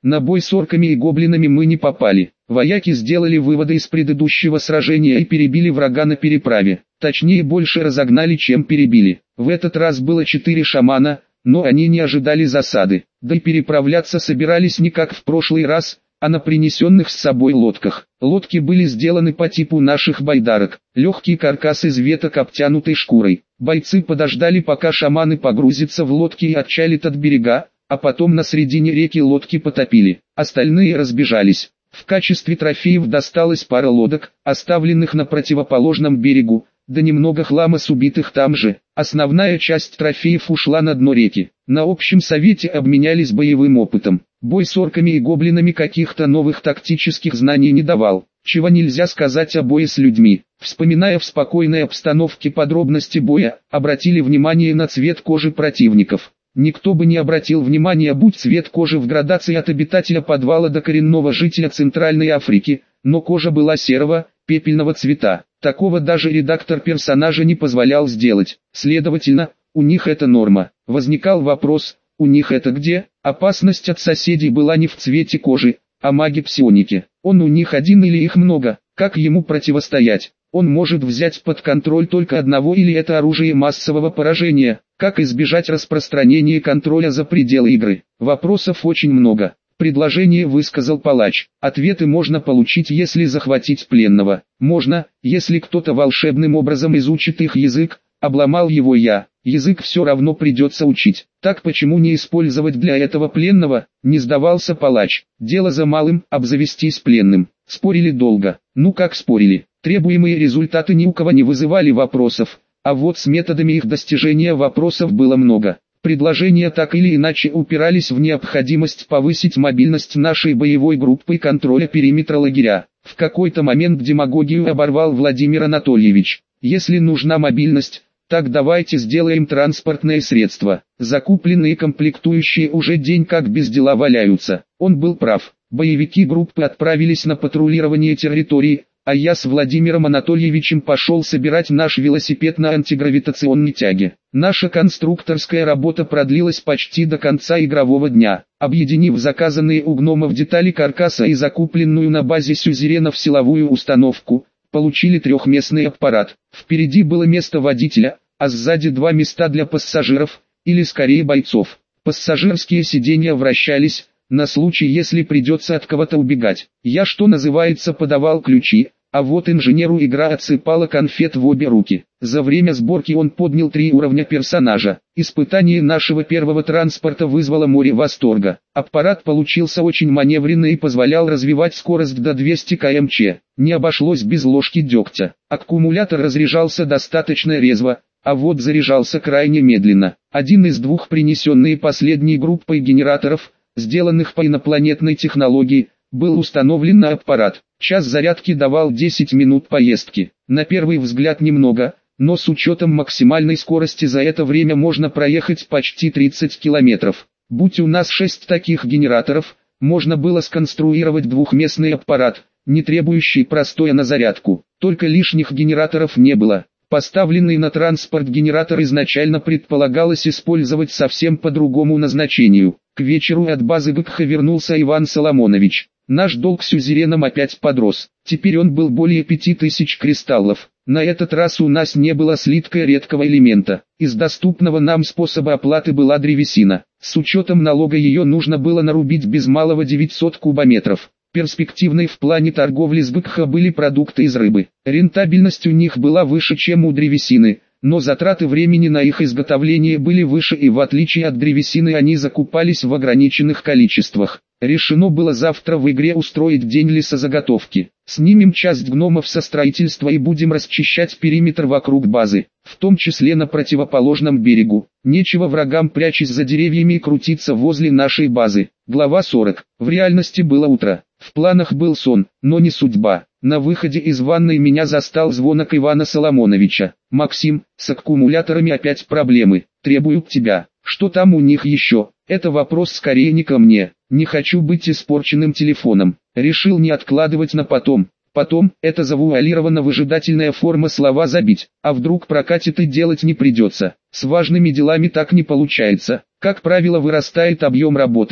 На бой с орками и гоблинами мы не попали. Вояки сделали выводы из предыдущего сражения и перебили врага на переправе. Точнее, больше разогнали, чем перебили. В этот раз было 4 шамана, но они не ожидали засады. Да и переправляться собирались не как в прошлый раз, а на принесенных с собой лодках. Лодки были сделаны по типу наших байдарок. Легкий каркас из веток, обтянутый шкурой. Бойцы подождали, пока шаманы погрузятся в лодки и отчалят от берега, а потом на середине реки лодки потопили. Остальные разбежались. В качестве трофеев досталась пара лодок, оставленных на противоположном берегу, да немного хлама с убитых там же. Основная часть трофеев ушла на дно реки. На общем совете обменялись боевым опытом. Бой с орками и гоблинами каких-то новых тактических знаний не давал, чего нельзя сказать о бое с людьми. Вспоминая в спокойной обстановке подробности боя, обратили внимание на цвет кожи противников. Никто бы не обратил внимания, будь цвет кожи в градации от обитателя подвала до коренного жителя Центральной Африки, но кожа была серого, пепельного цвета. Такого даже редактор персонажа не позволял сделать. Следовательно, у них это норма. Возникал вопрос, у них это где? Опасность от соседей была не в цвете кожи, а маги-псионики. Он у них один или их много? Как ему противостоять? Он может взять под контроль только одного, или это оружие массового поражения? Как избежать распространения контроля за пределы игры? Вопросов очень много. Предложение высказал палач. Ответы можно получить, если захватить пленного. Можно, если кто-то волшебным образом изучит их язык. Обломал его я. Язык все равно придется учить. Так почему не использовать для этого пленного? Не сдавался палач. Дело за малым, обзавестись пленным. Спорили долго. Ну как спорили? Требуемые результаты ни у кого не вызывали вопросов. А вот с методами их достижения вопросов было много. Предложения так или иначе упирались в необходимость повысить мобильность нашей боевой группы контроля периметра лагеря. В какой-то момент демагогию оборвал Владимир Анатольевич. Если нужна мобильность, так давайте сделаем транспортное средство. Закупленные комплектующие уже день как без дела валяются. Он был прав. Боевики группы отправились на патрулирование территории, а я с Владимиром Анатольевичем пошел собирать наш велосипед на антигравитационной тяге. Наша конструкторская работа продлилась почти до конца игрового дня. Объединив заказанные у гномов детали каркаса и закупленную на базе сюзеренов силовую установку, получили трехместный аппарат. Впереди было место водителя, а сзади 2 места для пассажиров, или скорее бойцов. Пассажирские сиденья вращались, на случай если придется от кого-то убегать. Я, что называется, подавал ключи, а вот инженеру игра отсыпала конфет в обе руки. За время сборки он поднял 3 уровня персонажа. Испытание нашего первого транспорта вызвало море восторга. Аппарат получился очень маневренный и позволял развивать скорость до 200 км/ч. Не обошлось без ложки дегтя. Аккумулятор разряжался достаточно резво, а вот заряжался крайне медленно. Один из 2 принесенные последней группой генераторов, сделанных по инопланетной технологии, был установлен на аппарат. Час зарядки давал 10 минут поездки. На первый взгляд немного, но с учетом максимальной скорости за это время можно проехать почти 30 километров. Будь у нас 6 таких генераторов, можно было сконструировать двухместный аппарат, не требующий простоя на зарядку. Только лишних генераторов не было. Поставленный на транспорт генератор изначально предполагалось использовать совсем по другому назначению. К вечеру от базы ГКХ вернулся Иван Соломонович. Наш долг сюзереном опять подрос. Теперь он был более 5000 кристаллов. На этот раз у нас не было слитка редкого элемента. Из доступного нам способа оплаты была древесина. С учетом налога ее нужно было нарубить без малого 900 кубометров. Перспективной в плане торговли с ГКХ были продукты из рыбы. Рентабельность у них была выше, чем у древесины, но затраты времени на их изготовление были выше, и в отличие от древесины они закупались в ограниченных количествах. Решено было завтра в игре устроить день лесозаготовки. Снимем часть гномов со строительства и будем расчищать периметр вокруг базы, в том числе на противоположном берегу. Нечего врагам, прячась за деревьями, и крутиться возле нашей базы. Глава 40. В реальности было утро. В планах был сон, но не судьба. На выходе из ванной меня застал звонок Ивана Соломоновича. «Максим, с аккумуляторами опять проблемы. Требуют тебя. Что там у них еще?» Это вопрос скорее не ко мне. Не хочу быть испорченным телефоном. Решил не откладывать на потом. Потом, это завуалированно-выжидательная форма слова забить. А вдруг прокатит и делать не придется. С важными делами так не получается. Как правило, вырастает объем работы,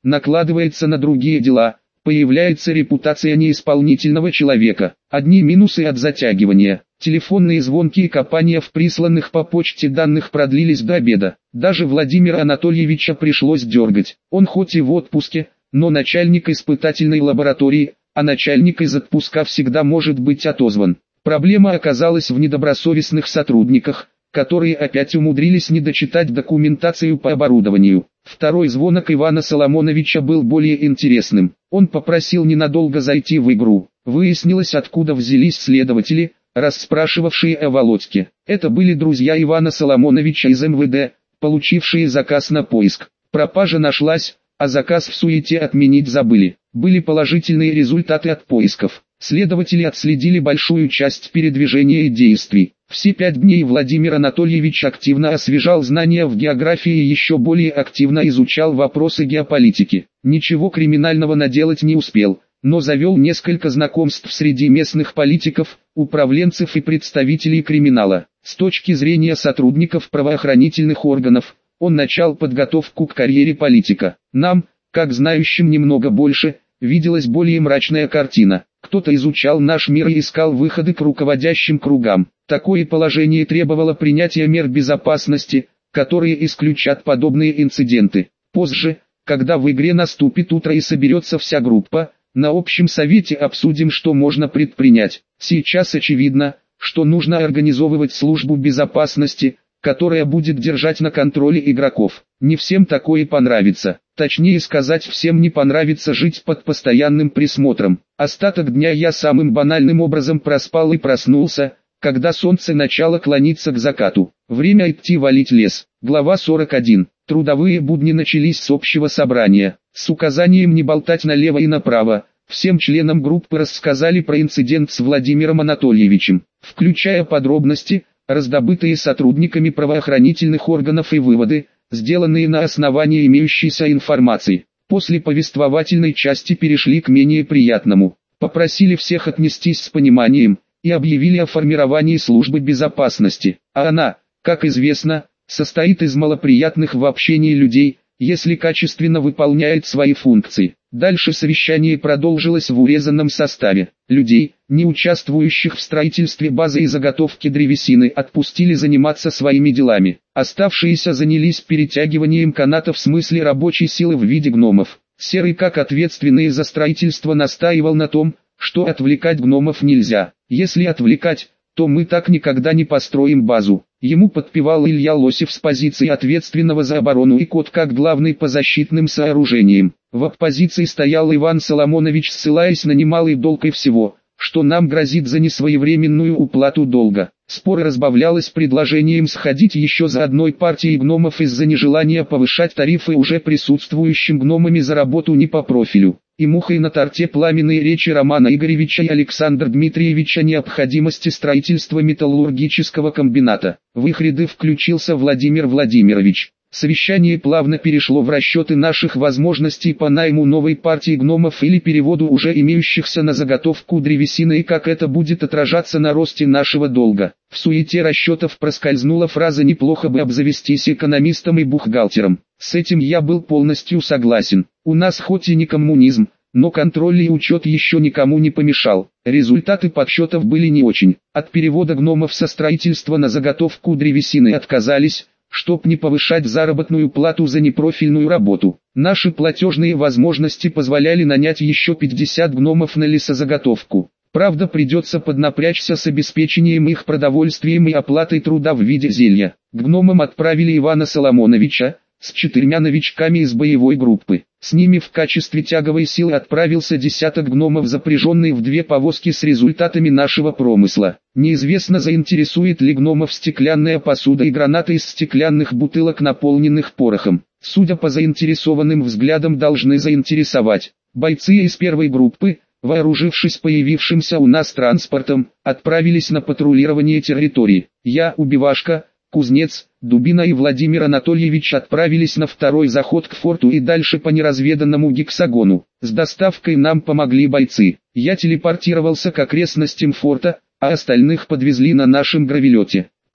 накладывается на другие дела, появляется репутация неисполнительного человека. Одни минусы от затягивания. Телефонные звонки и копания в присланных по почте данных продлились до обеда. Даже Владимира Анатольевича пришлось дергать. Он хоть и в отпуске, но начальник испытательной лаборатории, а начальник из отпуска всегда может быть отозван. Проблема оказалась в недобросовестных сотрудниках, которые опять умудрились не дочитать документацию по оборудованию. Второй звонок Ивана Соломоновича был более интересным. Он попросил ненадолго зайти в игру. Выяснилось, откуда взялись следователи, расспрашивавшие о Володьке. Это были друзья Ивана Соломоновича из МВД, получившие заказ на поиск. Пропажа нашлась, а заказ в суете отменить забыли. Были положительные результаты от поисков. Следователи отследили большую часть передвижения и действий. Все 5 дней Владимир Анатольевич активно освежал знания в географии и еще более активно изучал вопросы геополитики. Ничего криминального наделать не успел, но завел несколько знакомств среди местных политиков, управленцев и представителей криминала. С точки зрения сотрудников правоохранительных органов, он начал подготовку к карьере политика. Нам, как знающим немного больше, виделась более мрачная картина. Кто-то изучал наш мир и искал выходы к руководящим кругам. Такое положение требовало принятия мер безопасности, которые исключат подобные инциденты. Позже, когда в игре наступит утро и соберется вся группа, на общем совете обсудим, что можно предпринять. Сейчас очевидно, что нужно организовывать службу безопасности, которая будет держать на контроле игроков. Не всем такое понравится. Точнее сказать, всем не понравится жить под постоянным присмотром. Остаток дня я самым банальным образом проспал и проснулся, когда солнце начало клониться к закату. Время идти валить лес. Глава 41. Трудовые будни начались с общего собрания. С указанием не болтать налево и направо, всем членам группы рассказали про инцидент с Владимиром Анатольевичем, включая подробности, раздобытые сотрудниками правоохранительных органов и выводы, сделанные на основании имеющейся информации. После повествовательной части перешли к менее приятному. Попросили всех отнестись с пониманием и объявили о формировании службы безопасности. А она, как известно, состоит из малоприятных в общении людей, если качественно выполняет свои функции. Дальше совещание продолжилось в урезанном составе. Людей, не участвующих в строительстве базы и заготовке древесины, отпустили заниматься своими делами. Оставшиеся занялись перетягиванием канатов в смысле рабочей силы в виде гномов. Серый, как ответственный за строительство, настаивал на том, что отвлекать гномов нельзя. Если отвлекать, то мы так никогда не построим базу. Ему подпевал Илья Лосев с позиции ответственного за оборону и Кот как главный по защитным сооружениям. В оппозиции стоял Иван Соломонович, ссылаясь на немалый долг и всего, что нам грозит за несвоевременную уплату долга. Спор разбавлялось предложением сходить еще за одной партией гномов из-за нежелания повышать тарифы уже присутствующим гномами за работу не по профилю. И мухой на торте пламенные речи Романа Игоревича и Александра Дмитриевича о необходимости строительства металлургического комбината. В их ряды включился Владимир Владимирович. Совещание плавно перешло в расчеты наших возможностей по найму новой партии гномов или переводу уже имеющихся на заготовку древесины и как это будет отражаться на росте нашего долга. В суете расчетов проскользнула фраза «неплохо бы обзавестись экономистом и бухгалтером». С этим я был полностью согласен. У нас хоть и не коммунизм, но контроль и учет еще никому не помешал. Результаты подсчетов были не очень. От перевода гномов со строительства на заготовку древесины отказались, чтоб не повышать заработную плату за непрофильную работу. Наши платежные возможности позволяли нанять еще 50 гномов на лесозаготовку. Правда, придется поднапрячься с обеспечением их продовольствием и оплатой труда в виде зелья. К гномам отправили Ивана Соломоновича с 4 новичками из боевой группы. С ними в качестве тяговой силы отправился десяток гномов, запряженный в 2 повозки с результатами нашего промысла. Неизвестно, заинтересует ли гномов стеклянная посуда и гранаты из стеклянных бутылок, наполненных порохом. Судя по заинтересованным взглядам, должны заинтересовать. Бойцы из первой группы, вооружившись появившимся у нас транспортом, отправились на патрулирование территории. Я, Убивашка, Кузнец, Дубина и Владимир Анатольевич отправились на второй заход к форту и дальше по неразведанному гексагону. С доставкой нам помогли бойцы. Я телепортировался к окрестностям форта, а остальных подвезли на нашем гравелете.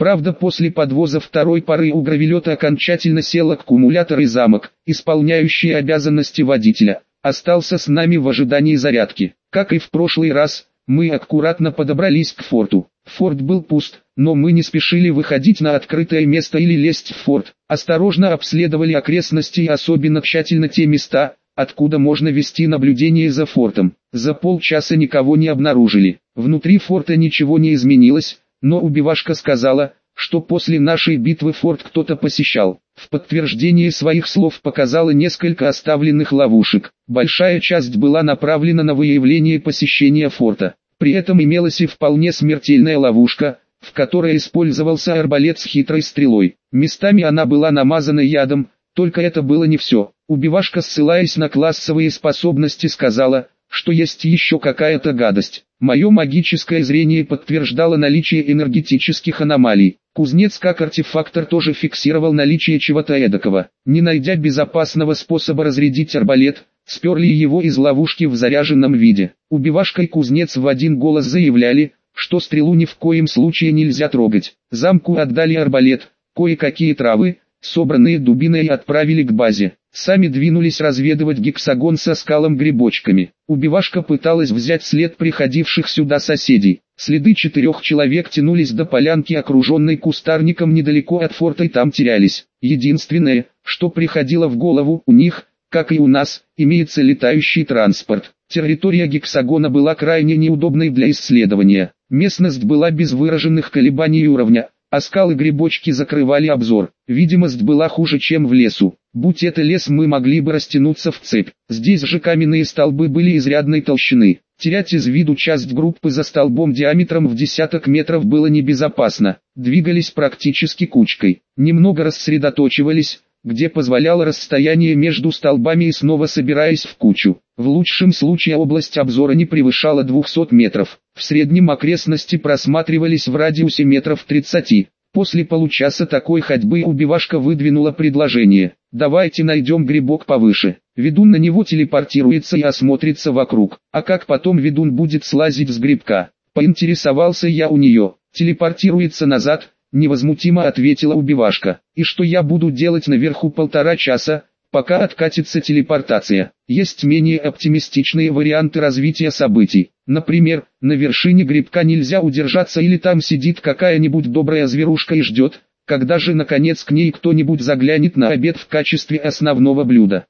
Правда, после подвоза второй пары у гравелета окончательно сел аккумулятор, и замок, исполняющий обязанности водителя, остался с нами в ожидании зарядки. Как и в прошлый раз, мы аккуратно подобрались к форту. Форт был пуст, но мы не спешили выходить на открытое место или лезть в форт. Осторожно обследовали окрестности и особенно тщательно те места, откуда можно вести наблюдение за фортом. За полчаса никого не обнаружили. Внутри форта ничего не изменилось, но убивашка сказала, что после нашей битвы форт кто-то посещал. В подтверждение своих слов показала несколько оставленных ловушек. Большая часть была направлена на выявление посещения форта. При этом имелась и вполне смертельная ловушка, в которой использовался арбалет с хитрой стрелой. Местами она была намазана ядом, только это было не все. Убивашка, ссылаясь на классовые способности, сказала, что есть еще какая-то гадость. Мое магическое зрение подтверждало наличие энергетических аномалий. Кузнец как артефактор тоже фиксировал наличие чего-то эдакого. Не найдя безопасного способа разрядить арбалет, сперли его из ловушки в заряженном виде. Убивашка и кузнец в один голос заявляли, что стрелу ни в коем случае нельзя трогать. Замку отдали арбалет, кое-какие травы, собранные дубиной, отправили к базе. Сами двинулись разведывать гексагон со скалом-грибочками. Убивашка пыталась взять след приходивших сюда соседей. Следы 4 человек тянулись до полянки, окруженной кустарником недалеко от форта, и там терялись. Единственное, что приходило в голову, у них, как и у нас, имеется летающий транспорт. Территория гексагона была крайне неудобной для исследования. Местность была без выраженных колебаний уровня, а скалы-грибочки закрывали обзор. Видимость была хуже, чем в лесу. Будь это лес, мы могли бы растянуться в цепь. Здесь же каменные столбы были изрядной толщины. Терять из виду часть группы за столбом диаметром в десяток метров было небезопасно. Двигались практически кучкой. Немного рассредоточивались, где позволяло расстояние между столбами, и снова собираясь в кучу. В лучшем случае область обзора не превышала 200 метров. В среднем окрестности просматривались в радиусе метров 30. После получаса такой ходьбы убивашка выдвинула предложение: давайте найдем грибок повыше. Ведун на него телепортируется и осмотрится вокруг. А как потом ведун будет слазить с грибка? Поинтересовался я у нее. Телепортируется назад, невозмутимо ответила убивашка. И что я буду делать наверху 1,5 часа, пока откатится телепортация? Есть менее оптимистичные варианты развития событий. Например, на вершине грибка нельзя удержаться, или там сидит какая-нибудь добрая зверушка и ждет, когда же наконец к ней кто-нибудь заглянет на обед в качестве основного блюда.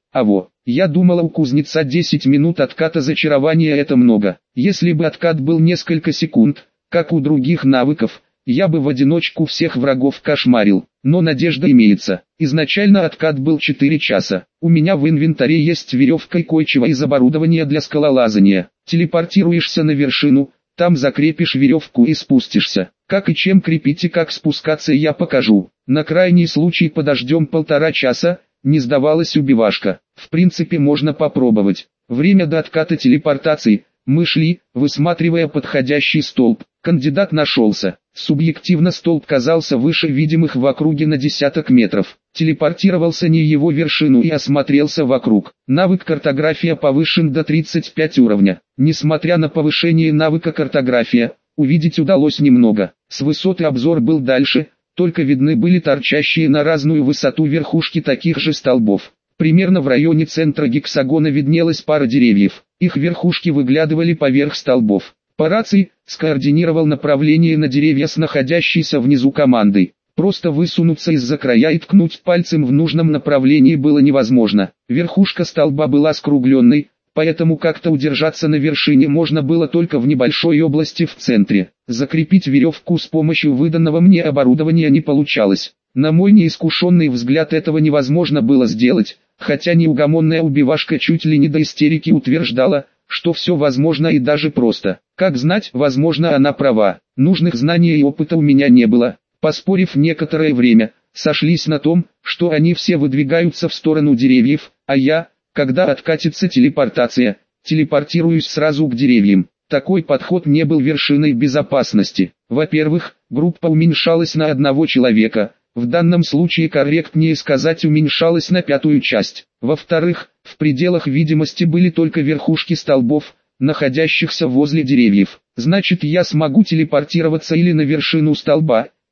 Я думала, у кузнеца 10 минут отката зачарования — это много. Если бы откат был несколько секунд, как у других навыков, я бы в одиночку всех врагов кошмарил. Но надежда имеется. Изначально откат был 4 часа. У меня в инвентаре есть веревка и кое-чего из оборудования для скалолазания. Телепортируешься на вершину, там закрепишь веревку и спустишься. Как и чем крепить и как спускаться, я покажу. На крайний случай подождем 1,5 часа, не сдавалась убивашка. В принципе, можно попробовать. Время до отката телепортации. Мы шли, высматривая подходящий столб. Кандидат нашелся. Субъективно столб казался выше видимых в округе на десяток метров. Телепортировался на его вершину и осмотрелся вокруг. Навык картография повышен до 35 уровня. Несмотря на повышение навыка картография, увидеть удалось немного. С высоты обзор был дальше, только видны были торчащие на разную высоту верхушки таких же столбов. Примерно в районе центра гексагона виднелась пара деревьев. Их верхушки выглядывали поверх столбов. По рации скоординировал направление на деревья с находящейся внизу командой. Просто высунуться из-за края и ткнуть пальцем в нужном направлении было невозможно. Верхушка столба была скругленной, поэтому как-то удержаться на вершине можно было только в небольшой области в центре. Закрепить веревку с помощью выданного мне оборудования не получалось. На мой неискушенный взгляд, этого невозможно было сделать, хотя неугомонная убивашка чуть ли не до истерики утверждала, что все возможно и даже просто. Как знать, возможно, она права. Нужных знаний и опыта у меня не было. Поспорив некоторое время, сошлись на том, что они все выдвигаются в сторону деревьев, а я, когда откатится телепортация, телепортируюсь сразу к деревьям. Такой подход не был вершиной безопасности. Во-первых, группа уменьшалась на 1 человека. В данном случае корректнее сказать, уменьшалась на 1/5 часть. Во-вторых, в пределах видимости были только верхушки столбов, находящихся возле деревьев. Значит, я смогу телепортироваться или на вершину столба,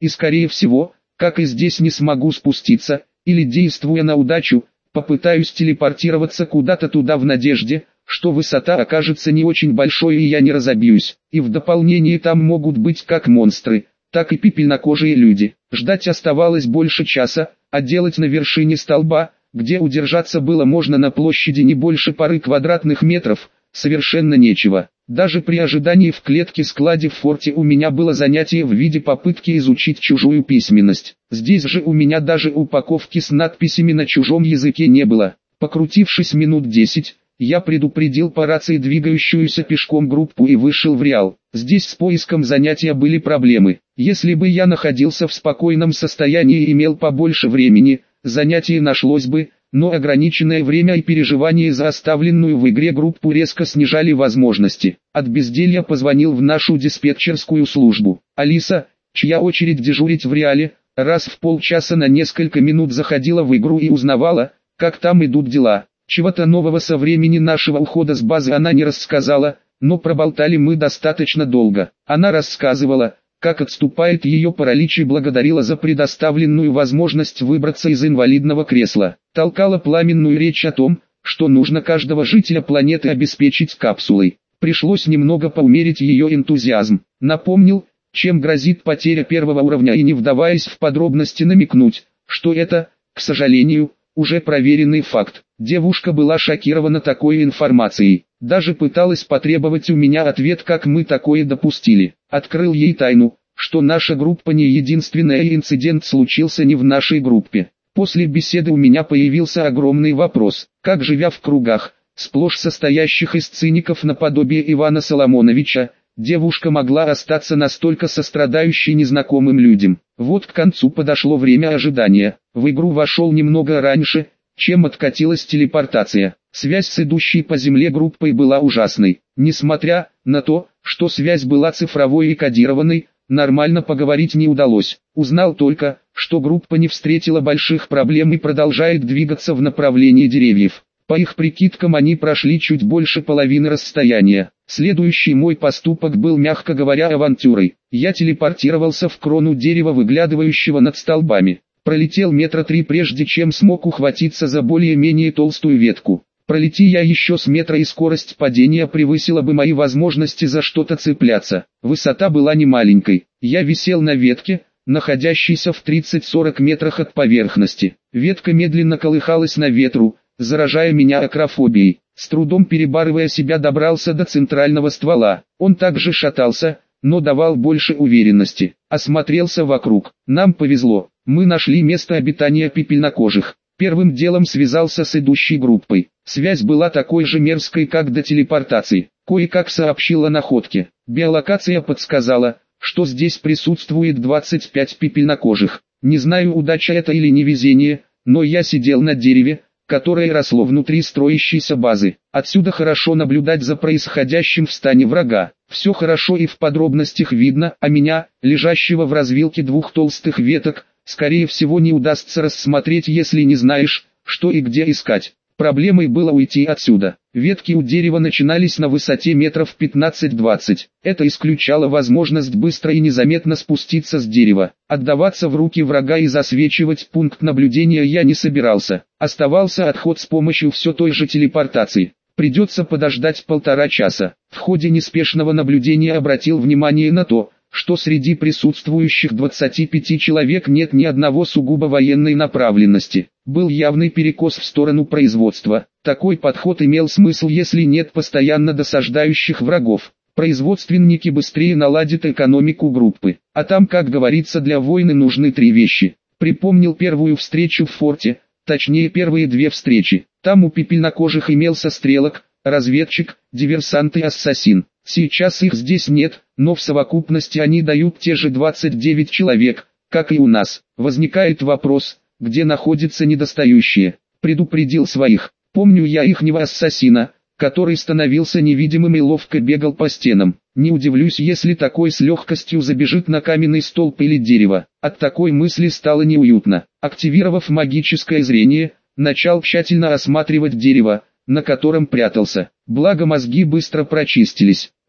и скорее всего, как и здесь не смогу спуститься, или действуя на удачу, попытаюсь телепортироваться куда-то туда в надежде, что высота окажется не очень большой и я не разобьюсь, и в дополнение там могут быть как монстры, так и пепельнокожие люди. Ждать оставалось больше часа, а делать на вершине столба, где удержаться было можно на площади не больше пары квадратных метров, совершенно нечего. Даже при ожидании в клетке-складе в форте у меня было занятие в виде попытки изучить чужую письменность. Здесь же у меня даже упаковки с надписями на чужом языке не было. Покрутившись минут 10, я предупредил по рации двигающуюся пешком группу и вышел в Реал. Здесь с поиском занятия были проблемы. Если бы я находился в спокойном состоянии и имел побольше времени, занятие нашлось бы, но ограниченное время и переживания за оставленную в игре группу резко снижали возможности. От безделья позвонил в нашу диспетчерскую службу. Алиса, чья очередь дежурить в Реале, раз в полчаса на несколько минут заходила в игру и узнавала, как там идут дела. Чего-то нового со времени нашего ухода с базы она не рассказала, но проболтали мы достаточно долго. Она рассказывала, как отступает ее паралич и благодарила за предоставленную возможность выбраться из инвалидного кресла. Толкала пламенную речь о том, что нужно каждого жителя планеты обеспечить капсулой. Пришлось немного поумерить ее энтузиазм. Напомнил, чем грозит потеря первого уровня и не вдаваясь в подробности намекнуть, что это, к сожалению, уже проверенный факт. Девушка была шокирована такой информацией. Даже пыталась потребовать у меня ответ, как мы такое допустили. Открыл ей тайну, что наша группа не единственная и инцидент случился не в нашей группе. После беседы у меня появился огромный вопрос. Как, живя в кругах, сплошь состоящих из циников наподобие Ивана Соломоновича, девушка могла остаться настолько сострадающей незнакомым людям? Вот к концу подошло время ожидания. В игру вошел немного раньше, чем откатилась телепортация. Связь с идущей по земле группой была ужасной. Несмотря на то, что связь была цифровой и кодированной, нормально поговорить не удалось. Узнал только, что группа не встретила больших проблем и продолжает двигаться в направлении деревьев. По их прикидкам они прошли чуть больше половины расстояния. Следующий мой поступок был, мягко говоря, авантюрой. Я телепортировался в крону дерева, выглядывающего над столбами. Пролетел метра 3 прежде чем смог ухватиться за более-менее толстую ветку. Пролети я еще с метра и скорость падения превысила бы мои возможности за что-то цепляться. Высота была не маленькой. Я висел на ветке, находящейся в 30-40 метрах от поверхности. Ветка медленно колыхалась на ветру, заражая меня акрофобией. С трудом перебарывая себя, добрался до центрального ствола. Он также шатался, но давал больше уверенности. Осмотрелся вокруг. Нам повезло. Мы нашли место обитания пепельнокожих. Первым делом связался с идущей группой. Связь была такой же мерзкой, как до телепортации. Кое-как сообщил о находке. Биолокация подсказала, что здесь присутствует 25 пепельнокожих. Не знаю, удача это или невезение, но я сидел на дереве, которое росло внутри строящейся базы. Отсюда хорошо наблюдать за происходящим в стане врага. Все хорошо и в подробностях видно, а меня, лежащего в развилке двух толстых веток, скорее всего не удастся рассмотреть, если не знаешь, что и где искать. Проблемой было уйти отсюда. Ветки у дерева начинались на высоте метров 15-20. Это исключало возможность быстро и незаметно спуститься с дерева. Отдаваться в руки врага и засвечивать пункт наблюдения я не собирался. Оставался отход с помощью все той же телепортации. Придется подождать 1,5 часа. В ходе неспешного наблюдения обратил внимание на то, что среди присутствующих 25 человек нет ни одного сугубо военной направленности. Был явный перекос в сторону производства. Такой подход имел смысл, если нет постоянно досаждающих врагов. Производственники быстрее наладят экономику группы. А там, как говорится, для войны нужны 3 вещи. Припомнил первую встречу в форте, точнее первые 2 встречи. Там у пепельнокожих имелся стрелок, разведчик, диверсант и ассасин. Сейчас их здесь нет, но в совокупности они дают те же 29 человек, как и у нас. Возникает вопрос, где находятся недостающие. Предупредил своих. Помню я ихнего ассасина, который становился невидимым и ловко бегал по стенам. Не удивлюсь, если такой с легкостью забежит на каменный столб или дерево. От такой мысли стало неуютно. Активировав магическое зрение, начал тщательно осматривать дерево, на котором прятался. Благо мозги быстро прочистились.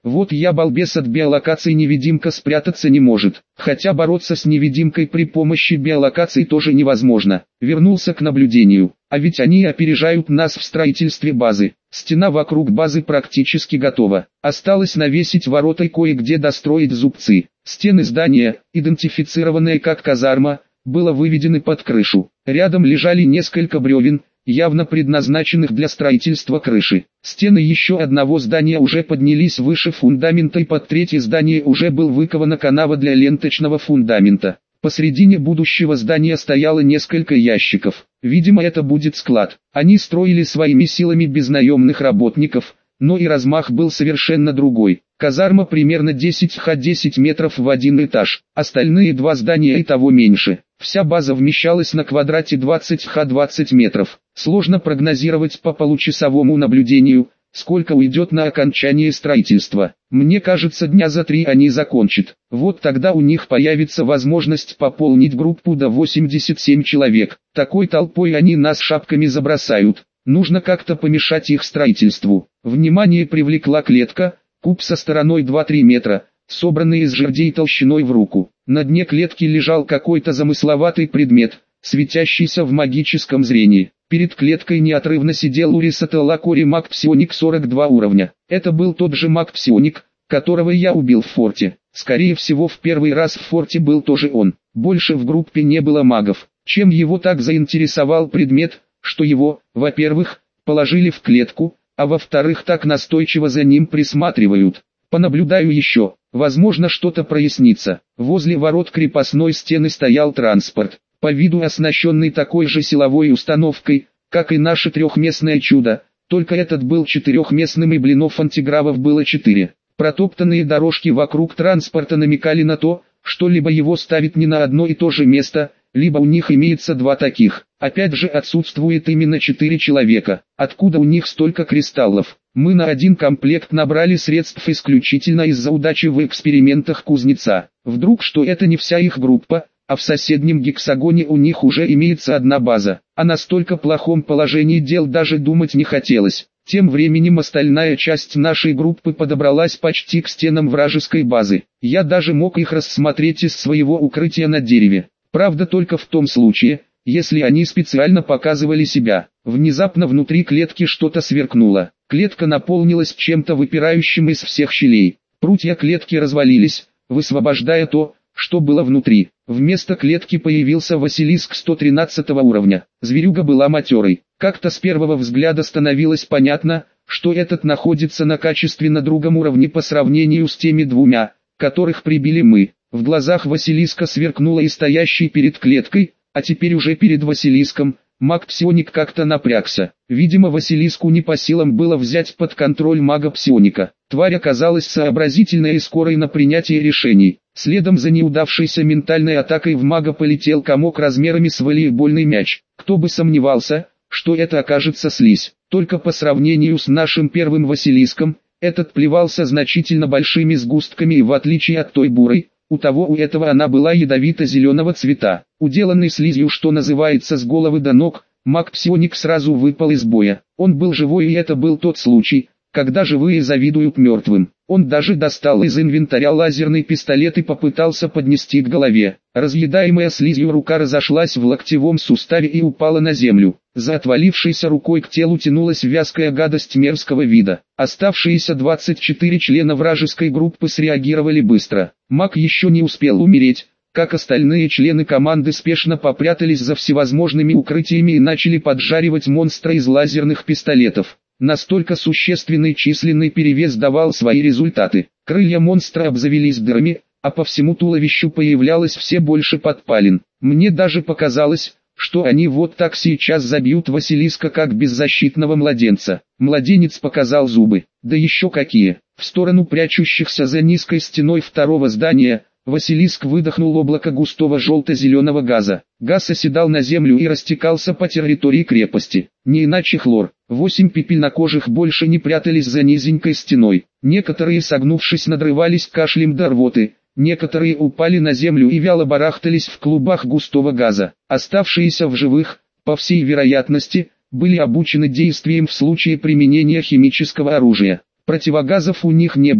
Вот я балбес, от биолокации невидимка спрятаться не может, хотя бороться с невидимкой при помощи биолокации тоже невозможно. Вернулся к наблюдению, а ведь они опережают нас в строительстве базы. Стена вокруг базы практически готова, осталось навесить ворота и кое-где достроить зубцы. Стены здания, идентифицированные как казарма, было выведены под крышу. Рядом лежали несколько бревен, явно предназначенных для строительства крыши. Стены еще одного здания уже поднялись выше фундамента, и под третье здание уже был выкована канава для ленточного фундамента. Посредине будущего здания стояло несколько ящиков. Видимо, это будет склад. Они строили своими силами без наемных работников, но и размах был совершенно другой. Казарма примерно 10 х 10 метров в один этаж, остальные два здания и того меньше. Вся база вмещалась на квадрате 20 х 20 метров. Сложно прогнозировать по получасовому наблюдению, сколько уйдет на окончание строительства. Мне кажется, дня за 3 они закончат. Вот тогда у них появится возможность пополнить группу до 87 человек. Такой толпой они нас шапками забросают. Нужно как-то помешать их строительству. Внимание привлекла клетка, куб со стороной 2-3 метра, собранный из жердей толщиной в руку. На дне клетки лежал какой-то замысловатый предмет, светящийся в магическом зрении. Перед клеткой неотрывно сидел Урисаталакори маг-псионик 42 уровня. Это был тот же маг-псионик, которого я убил в форте. Скорее всего, в первый раз в форте был тоже он. Больше в группе не было магов. Чем его так заинтересовал предмет, что его, во-первых, положили в клетку, а во-вторых, так настойчиво за ним присматривают. Понаблюдаю еще, возможно, что-то прояснится. Возле ворот крепостной стены стоял транспорт, по виду оснащенный такой же силовой установкой, как и наше трехместное чудо, только этот был четырехместным и блинов антигравов было 4. Протоптанные дорожки вокруг транспорта намекали на то, что либо его ставят не на одно и то же место, либо у них имеется два таких. Опять же отсутствует именно 4 человека. Откуда у них столько кристаллов? Мы на один комплект набрали средств исключительно из-за удачи в экспериментах кузнеца. Вдруг что это не вся их группа, а в соседнем гексагоне у них уже имеется одна база. О настолько плохом положении дел даже думать не хотелось. Тем временем остальная часть нашей группы подобралась почти к стенам вражеской базы. Я даже мог их рассмотреть из своего укрытия на дереве. Правда, только в том случае, если они специально показывали себя. Внезапно внутри клетки что-то сверкнуло. Клетка наполнилась чем-то выпирающим из всех щелей. Прутья клетки развалились, высвобождая то, что было внутри. Вместо клетки появился Василиск 113 уровня. Зверюга была матерой. Как-то с первого взгляда становилось понятно, что этот находится на качественно другом уровне по сравнению с теми двумя, которых прибили мы. В глазах Василиска сверкнуло и стоящий перед клеткой, а теперь уже перед Василиском, маг-псионик как-то напрягся. Видимо, Василиску не по силам было взять под контроль мага-псионика. Тварь оказалась сообразительной и скорой на принятие решений. Следом за неудавшейся ментальной атакой в мага полетел комок размерами с волейбольный мяч. Кто бы сомневался, что это окажется слизь. Только по сравнению с нашим первым Василиском, этот плевался значительно большими сгустками и в отличие от той бурой, у этого она была ядовито-зеленого цвета. Уделанный слизью, что называется, с головы до ног, маг-псионик сразу выпал из боя. Он был живой, и это был тот случай, когда живые завидуют мертвым. Он даже достал из инвентаря лазерный пистолет и попытался поднести к голове. Разъедаемая слизью рука разошлась в локтевом суставе и упала на землю. За отвалившейся рукой к телу тянулась вязкая гадость мерзкого вида. Оставшиеся 24 члена вражеской группы среагировали быстро. Маг еще не успел умереть, как остальные члены команды спешно попрятались за всевозможными укрытиями и начали поджаривать монстра из лазерных пистолетов. Настолько существенный численный перевес давал свои результаты. Крылья монстра обзавелись дырами, а по всему туловищу появлялось все больше подпалин. Мне даже показалось, что они вот так сейчас забьют Василиска как беззащитного младенца. Младенец показал зубы. Да еще какие! В сторону прячущихся за низкой стеной второго здания, Василиск выдохнул облако густого желто-зеленого газа. Газ оседал на землю и растекался по территории крепости. Не иначе хлор. 8 пепельнокожих больше не прятались за низенькой стеной. Некоторые, согнувшись, надрывались кашлем до рвоты. Некоторые упали на землю и вяло барахтались в клубах густого газа. Оставшиеся в живых, по всей вероятности, были обучены действиям в случае применения химического оружия. Противогазов у них не было,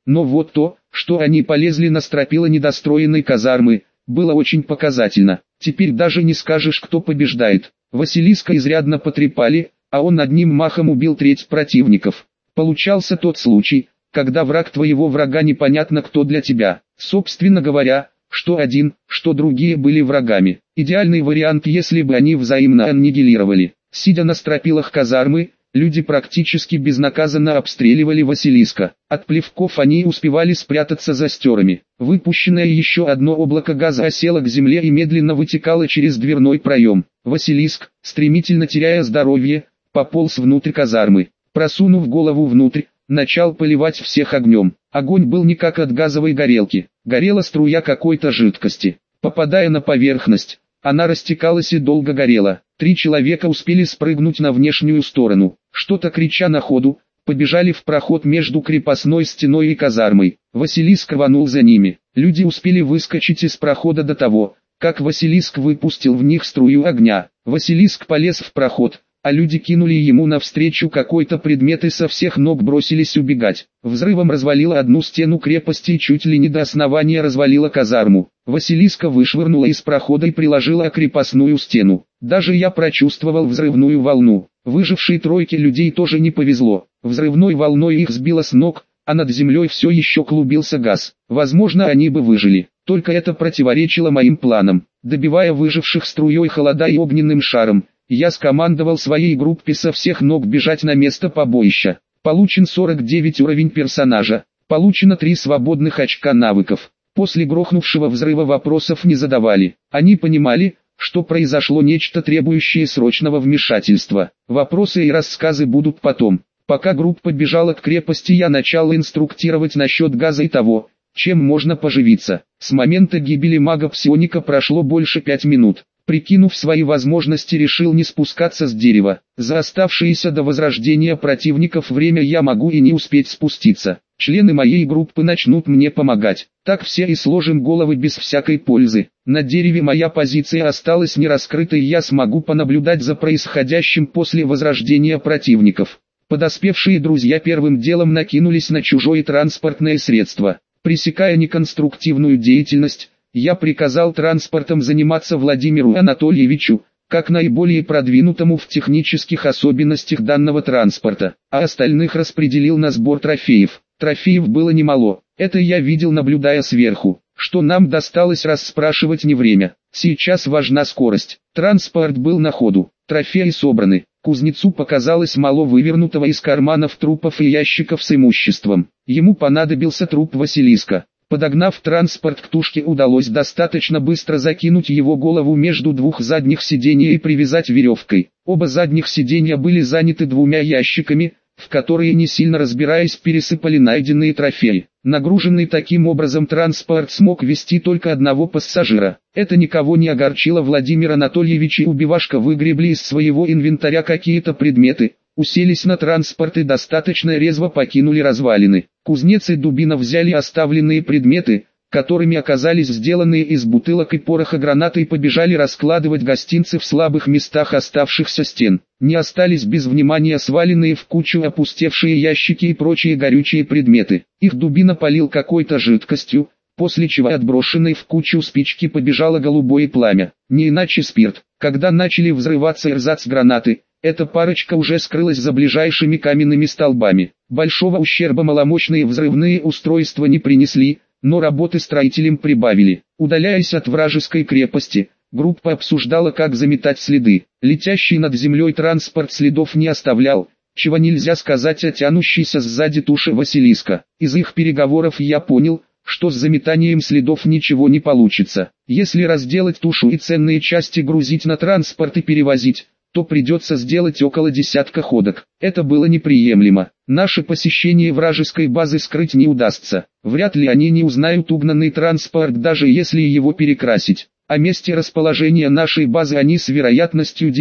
но вот то, что они полезли на стропила недостроенной казармы, было очень показательно. Теперь даже не скажешь, кто побеждает. Василиска изрядно потрепали, а он одним махом убил треть противников. Получался тот случай, когда враг твоего врага непонятно кто для тебя. Собственно говоря, что один, что другие были врагами. Идеальный вариант, если бы они взаимно аннигилировали. Сидя на стропилах казармы, люди практически безнаказанно обстреливали Василиска. От плевков они успевали спрятаться за стерами. Выпущенное еще одно облако газа осело к земле и медленно вытекало через дверной проем. Василиск, стремительно теряя здоровье, пополз внутрь казармы. Просунув голову внутрь, начал поливать всех огнем. Огонь был не как от газовой горелки. Горела струя какой-то жидкости. Попадая на поверхность, она растекалась и долго горела. 3 человека успели спрыгнуть на внешнюю сторону. Что-то крича на ходу, побежали в проход между крепостной стеной и казармой. Василиск рванул за ними. Люди успели выскочить из прохода до того, как Василиск выпустил в них струю огня. Василиск полез в проход, а люди кинули ему навстречу какой-то предмет и со всех ног бросились убегать. Взрывом развалило одну стену крепости и чуть ли не до основания развалило казарму. Василиска вышвырнула из прохода и приложила о крепостную стену. Даже я прочувствовал взрывную волну. Выжившей тройке людей тоже не повезло. Взрывной волной их сбило с ног, а над землей все еще клубился газ. Возможно, они бы выжили. Только это противоречило моим планам. Добивая выживших струей холода и огненным шаром, я скомандовал своей группе со всех ног бежать на место побоища. Получен 49 уровень персонажа. Получено 3 свободных очка навыков. После грохнувшего взрыва вопросов не задавали. Они понимали, что произошло нечто требующее срочного вмешательства. Вопросы и рассказы будут потом. Пока группа бежала к крепости, я начал инструктировать насчет газа и того, чем можно поживиться. С момента гибели мага-псионика прошло больше 5 минут. Прикинув свои возможности, решил не спускаться с дерева. За оставшееся до возрождения противников время я могу и не успеть спуститься. Члены моей группы начнут мне помогать. Так все и сложим головы без всякой пользы. На дереве моя позиция осталась нераскрытой, и я смогу понаблюдать за происходящим после возрождения противников. Подоспевшие друзья первым делом накинулись на чужое транспортное средство. Пресекая неконструктивную деятельность, я приказал транспортом заниматься Владимиру Анатольевичу, как наиболее продвинутому в технических особенностях данного транспорта, а остальных распределил на сбор трофеев. Трофеев было немало, это я видел, наблюдая сверху. Что нам досталось, расспрашивать не время. Сейчас важна скорость. Транспорт был на ходу, трофеи собраны. Кузнецу показалось мало вывернутого из карманов трупов и ящиков с имуществом. Ему понадобился труп Василиска. Подогнав транспорт к тушке, удалось достаточно быстро закинуть его голову между 2 задних сидений и привязать веревкой. Оба задних сиденья были заняты 2 ящиками, в которые, не сильно разбираясь, пересыпали найденные трофеи. Нагруженный таким образом транспорт смог везти только одного пассажира. Это никого не огорчило. Владимир Анатольевич и Убивашка выгребли из своего инвентаря какие-то предметы, уселись на транспорт и достаточно резво покинули развалины. Кузнец и Дубина взяли оставленные предметы, которыми оказались сделанные из бутылок и пороха гранаты, и побежали раскладывать гостинцы в слабых местах оставшихся стен. Не остались без внимания сваленные в кучу опустевшие ящики и прочие горючие предметы. Их Дубина полил какой-то жидкостью, после чего отброшенной в кучу спички побежало голубое пламя. Не иначе спирт. Когда начали взрываться эрзац-гранаты, эта парочка уже скрылась за ближайшими каменными столбами. Большого ущерба маломощные взрывные устройства не принесли, но работы строителям прибавили. Удаляясь от вражеской крепости, группа обсуждала, как заметать следы. Летящий над землей транспорт следов не оставлял, чего нельзя сказать о тянущейся сзади туше Василиска. Из их переговоров я понял, что с заметанием следов ничего не получится. Если разделать тушу и ценные части грузить на транспорт и перевозить, то придется сделать около десятка ходок. Это было неприемлемо. Наше посещение вражеской базы скрыть не удастся. Вряд ли они не узнают угнанный транспорт, даже если его перекрасить. О месте расположения нашей базы они с вероятностью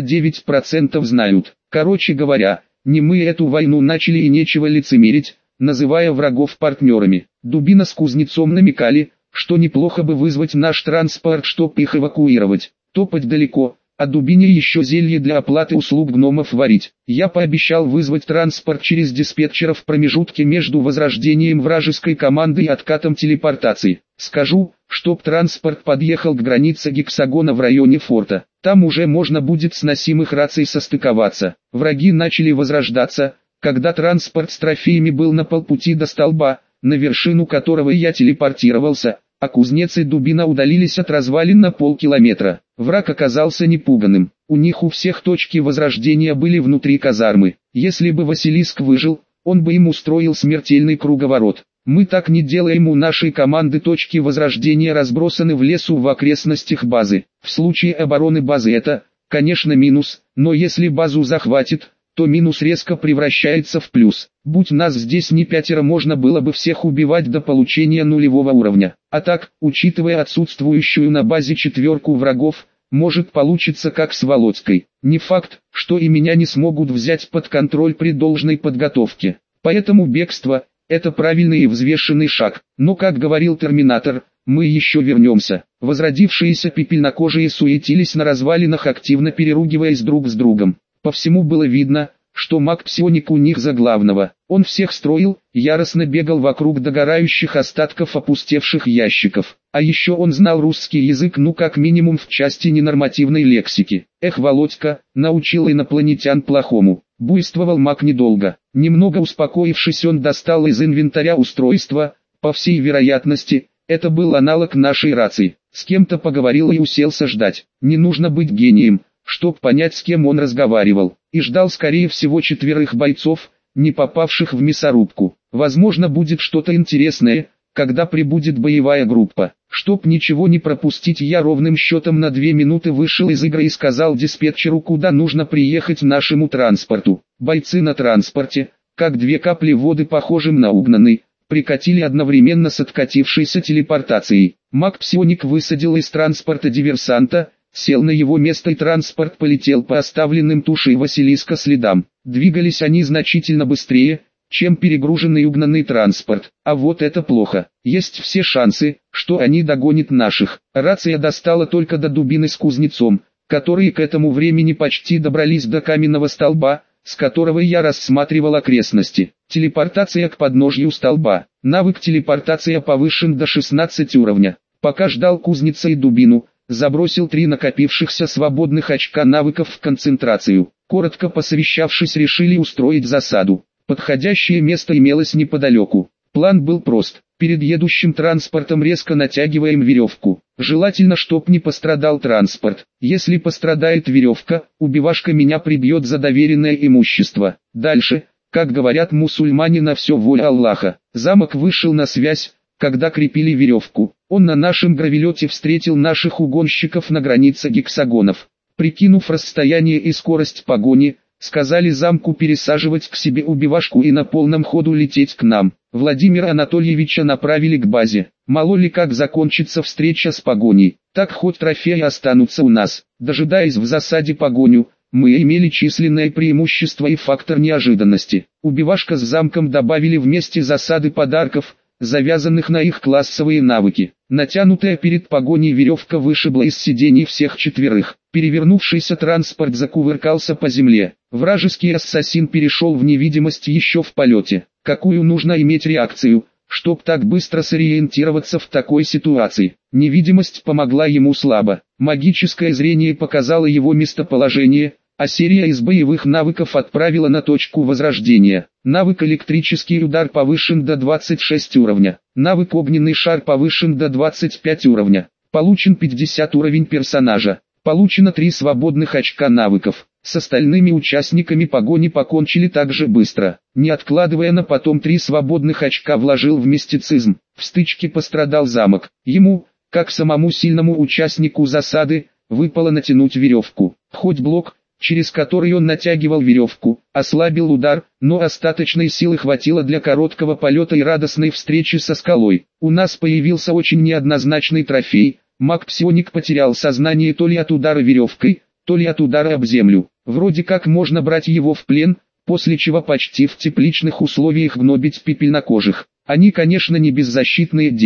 99% знают. Короче говоря, не мы эту войну начали, и нечего лицемерить, называя врагов партнерами. Дубина с Кузнецом намекали, что неплохо бы вызвать наш транспорт, чтоб их эвакуировать. Топать далеко, а Дубине еще зелье для оплаты услуг гномов варить. Я пообещал вызвать транспорт через диспетчера в промежутке между возрождением вражеской команды и откатом телепортации. Скажу, чтоб транспорт подъехал к границе гексагона в районе форта. Там уже можно будет с носимых раций состыковаться. Враги начали возрождаться, когда транспорт с трофеями был на полпути до столба, на вершину которого я телепортировался, а кузнец и Дубина удалились от развалин на полкилометра. Враг оказался непуганым. У них у всех точки возрождения были внутри казармы. Если бы Василиск выжил, он бы им устроил смертельный круговорот. Мы так не делаем, у нашей команды точки возрождения разбросаны в лесу в окрестностях базы. В случае обороны базы это, конечно, минус, но если базу захватит, то минус резко превращается в плюс. Будь нас здесь не 5, можно было бы всех убивать до получения нулевого уровня. А так, учитывая отсутствующую на базе 4 врагов, может получиться как с Володькой. Не факт, что и меня не смогут взять под контроль при должной подготовке. Поэтому бегство – это правильный и взвешенный шаг. Но, как говорил Терминатор, мы еще вернемся. Возродившиеся пепельнокожие суетились на развалинах, активно переругиваясь друг с другом. По всему было видно, что маг-псионик у них за главного. Он всех строил, яростно бегал вокруг догорающих остатков опустевших ящиков. А еще он знал русский язык, ну как минимум в части ненормативной лексики. Эх, Володька, научил инопланетян плохому. Буйствовал маг недолго. Немного успокоившись, он достал из инвентаря устройство, по всей вероятности, это был аналог нашей рации. С кем-то поговорил и уселся ждать. Не нужно быть гением, чтоб понять, с кем он разговаривал. И ждал скорее всего 4 бойцов, не попавших в мясорубку. Возможно, будет что-то интересное, когда прибудет боевая группа. Чтоб ничего не пропустить, я ровным счетом на 2 минуты вышел из игры и сказал диспетчеру, куда нужно приехать нашему транспорту. Бойцы на транспорте, как 2 капли воды, похожим на угнанный, прикатили одновременно с откатившейся телепортацией. Маг-псионик высадил из транспорта диверсанта, сел на его место и транспорт полетел по оставленным тушей Василиска следам. Двигались они значительно быстрее, чем перегруженный угнанный транспорт. А вот это плохо. Есть все шансы, что они догонят наших. Рация достала только до Дубины с кузнецом, которые к этому времени почти добрались до каменного столба, с которого я рассматривал окрестности. Телепортация к подножью столба. Навык телепортация повышен до 16 уровня. Пока ждал кузнеца и Дубину, забросил 3 накопившихся свободных очка навыков в концентрацию. Коротко посовещавшись, решили устроить засаду. Подходящее место имелось неподалеку. План был прост. Перед едущим транспортом резко натягиваем веревку. Желательно, чтоб не пострадал транспорт. Если пострадает веревка, убивашка меня прибьет за доверенное имущество. Дальше, как говорят мусульмане, на все воля Аллаха. Замок вышел на связь, когда крепили веревку. Он на нашем гравелете встретил наших угонщиков на границе гексагонов. Прикинув расстояние и скорость погони, сказали замку пересаживать к себе убивашку и на полном ходу лететь к нам. Владимира Анатольевича направили к базе. Мало ли как закончится встреча с погоней, так хоть трофеи останутся у нас. Дожидаясь в засаде погоню, мы имели численное преимущество и фактор неожиданности. Убивашка с замком добавили вместе засады подарков, завязанных на их классовые навыки. Натянутая перед погоней веревка вышибла из сидений всех 4. Перевернувшийся транспорт закувыркался по земле. Вражеский ассасин перешел в невидимость еще в полете. Какую нужно иметь реакцию, чтоб так быстро сориентироваться в такой ситуации? Невидимость помогла ему слабо. Магическое зрение показало его местоположение, а серия из боевых навыков отправила на точку возрождения. Навык электрический удар повышен до 26 уровня. Навык огненный шар повышен до 25 уровня. Получен 50 уровень персонажа. Получено 3 свободных очка навыков. С остальными участниками погони покончили так же быстро. Не откладывая на потом, 3 свободных очка вложил в мистицизм. В стычке пострадал замок. Ему, как самому сильному участнику засады, выпало натянуть веревку. Хоть блок, через который он натягивал веревку, ослабил удар, но остаточной силы хватило для короткого полета и радостной встречи со скалой. У нас появился очень неоднозначный трофей. Маг-псионик потерял сознание то ли от удара веревкой, то ли от удара об землю. Вроде как можно брать его в плен, после чего почти в тепличных условиях гнобить пепельнокожих. Они, конечно, не беззащитные дети,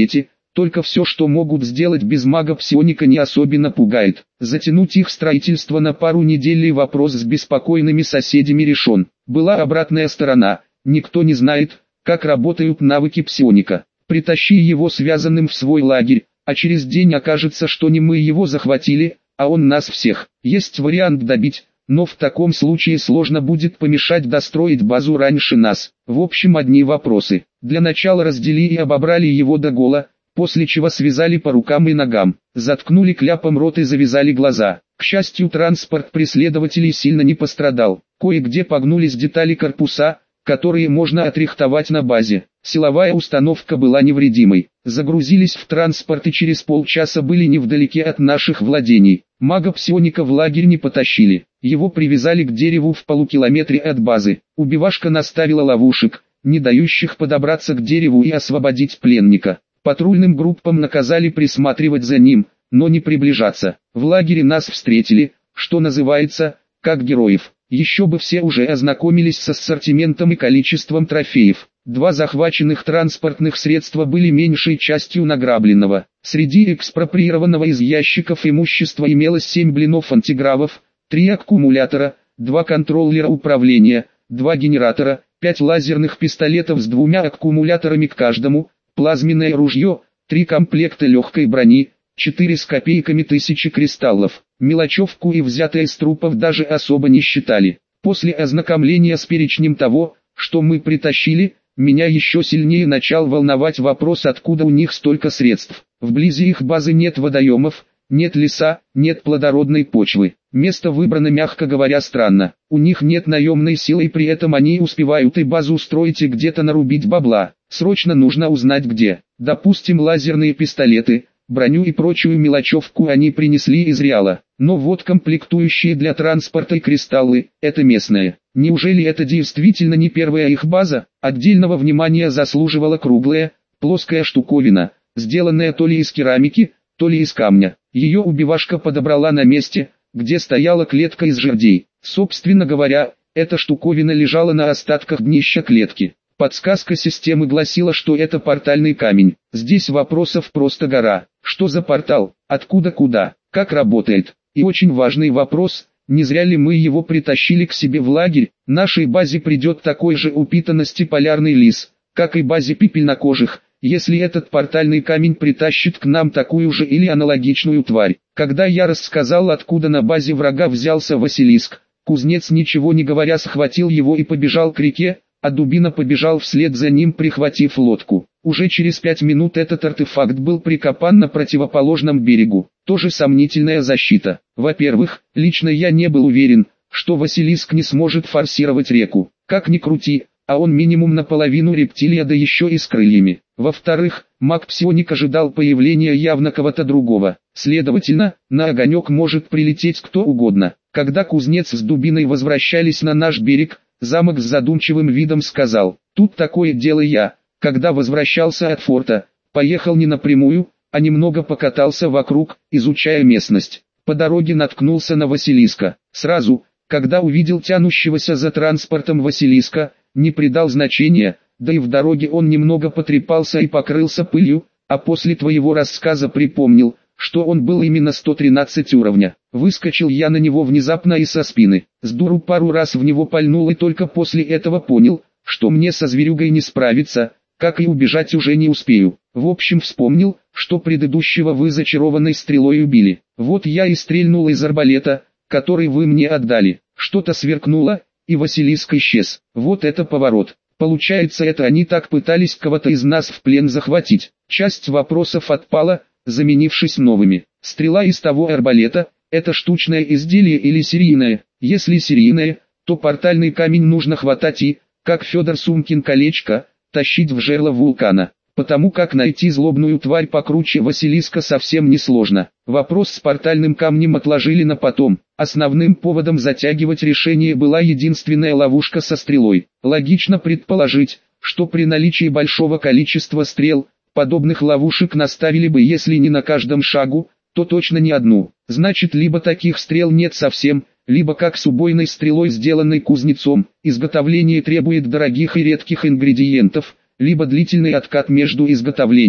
только все, что могут сделать без мага-псионика, не особенно пугает. Затянуть их строительство на пару недель и вопрос с беспокойными соседями решен. Была обратная сторона, никто не знает, как работают навыки псионика. Притащи его связанным в свой лагерь, а через день окажется, что не мы его захватили, а он нас всех. Есть вариант добить, но в таком случае сложно будет помешать достроить базу раньше нас. В общем, одни вопросы. Для начала раздели и обобрали его до гола, после чего связали по рукам и ногам, заткнули кляпом рот и завязали глаза. К счастью, транспорт преследователей сильно не пострадал. Кое-где погнулись детали корпуса, которые можно отрихтовать на базе. Силовая установка была невредимой. Загрузились в транспорт и через полчаса были невдалеке от наших владений. Мага-псионика в лагерь не потащили. Его привязали к дереву в полукилометре от базы. Убивашка наставила ловушек, не дающих подобраться к дереву и освободить пленника. Патрульным группам наказали присматривать за ним, но не приближаться. В лагере нас встретили, что называется, как героев. Еще бы все уже ознакомились с ассортиментом и количеством трофеев. 2 захваченных транспортных средства были меньшей частью награбленного. Среди экспроприированного из ящиков имущества имелось 7 блинов антигравов, 3 аккумулятора, 2 контроллера управления, 2 генератора, 5 лазерных пистолетов с 2 аккумуляторами к каждому, плазменное ружье, 3 комплекта легкой брони, 4 с копейками 1000 кристаллов. Мелочевку и взятое из трупов даже особо не считали. После ознакомления с перечнем того, что мы притащили, меня еще сильнее начал волновать вопрос, откуда у них столько средств. Вблизи их базы нет водоемов, нет леса, нет плодородной почвы. Место выбрано, мягко говоря, странно. У них нет наемной силы, и при этом они успевают и базу устроить, и где-то нарубить бабла. Срочно нужно узнать где. Допустим, лазерные пистолеты, броню и прочую мелочевку они принесли из Реала. Но вот комплектующие для транспорта и кристаллы – это местное. Неужели это действительно не первая их база? Отдельного внимания заслуживала круглая, плоская штуковина, сделанная то ли из керамики, то ли из камня. Ее убивашка подобрала на месте, где стояла клетка из жердей. Собственно говоря, эта штуковина лежала на остатках днища клетки. Подсказка системы гласила, что это портальный камень. Здесь вопросов просто гора. Что за портал? Откуда куда? Как работает? И очень важный вопрос, не зря ли мы его притащили к себе в лагерь? Нашей базе придет такой же упитанности полярный лис, как и базе пепельнокожих, если этот портальный камень притащит к нам такую же или аналогичную тварь. Когда я рассказал, откуда на базе врага взялся Василиск, кузнец, ничего не говоря, схватил его и побежал к реке, а Дубина побежал вслед за ним, прихватив лодку. Уже через 5 минут этот артефакт был прикопан на противоположном берегу. Тоже сомнительная защита. Во-первых, лично я не был уверен, что Василиск не сможет форсировать реку. Как ни крути, а он минимум наполовину рептилия, да еще и с крыльями. Во-вторых, маг-псионик ожидал появления явно кого-то другого. Следовательно, на огонек может прилететь кто угодно. Когда кузнец с Дубиной возвращались на наш берег, замок с задумчивым видом сказал: «Тут такое дело, я, когда возвращался от форта, поехал не напрямую, а немного покатался вокруг, изучая местность. По дороге наткнулся на Василиска. Сразу, когда увидел тянущегося за транспортом Василиска, не придал значения, да и в дороге он немного потрепался и покрылся пылью, а после твоего рассказа припомнил, что он был именно 113 уровня. Выскочил я на него внезапно и со спины, с дуру пару раз в него пальнул и только после этого понял, что мне со зверюгой не справиться, как и убежать уже не успею. В общем, вспомнил, что предыдущего вы зачарованной стрелой убили. Вот я и стрельнул из арбалета, который вы мне отдали. Что-то сверкнуло, и Василиск исчез. Вот это поворот. Получается, это они так пытались кого-то из нас в плен захватить. Часть вопросов отпала, заменившись новыми. Стрела из того арбалета – это штучное изделие или серийное? Если серийное, то портальный камень нужно хватать и, как Федор Сумкин, колечко, тащить в жерло вулкана. Потому как найти злобную тварь покруче Василиска совсем несложно. Вопрос с портальным камнем отложили на потом. Основным поводом затягивать решение была единственная ловушка со стрелой. Логично предположить, что при наличии большого количества стрел, подобных ловушек наставили бы если не на каждом шагу, то точно не одну. Значит, либо таких стрел нет совсем, либо как с убойной стрелой, сделанной кузнецом, изготовление требует дорогих и редких ингредиентов, либо длительный откат между изготовлением.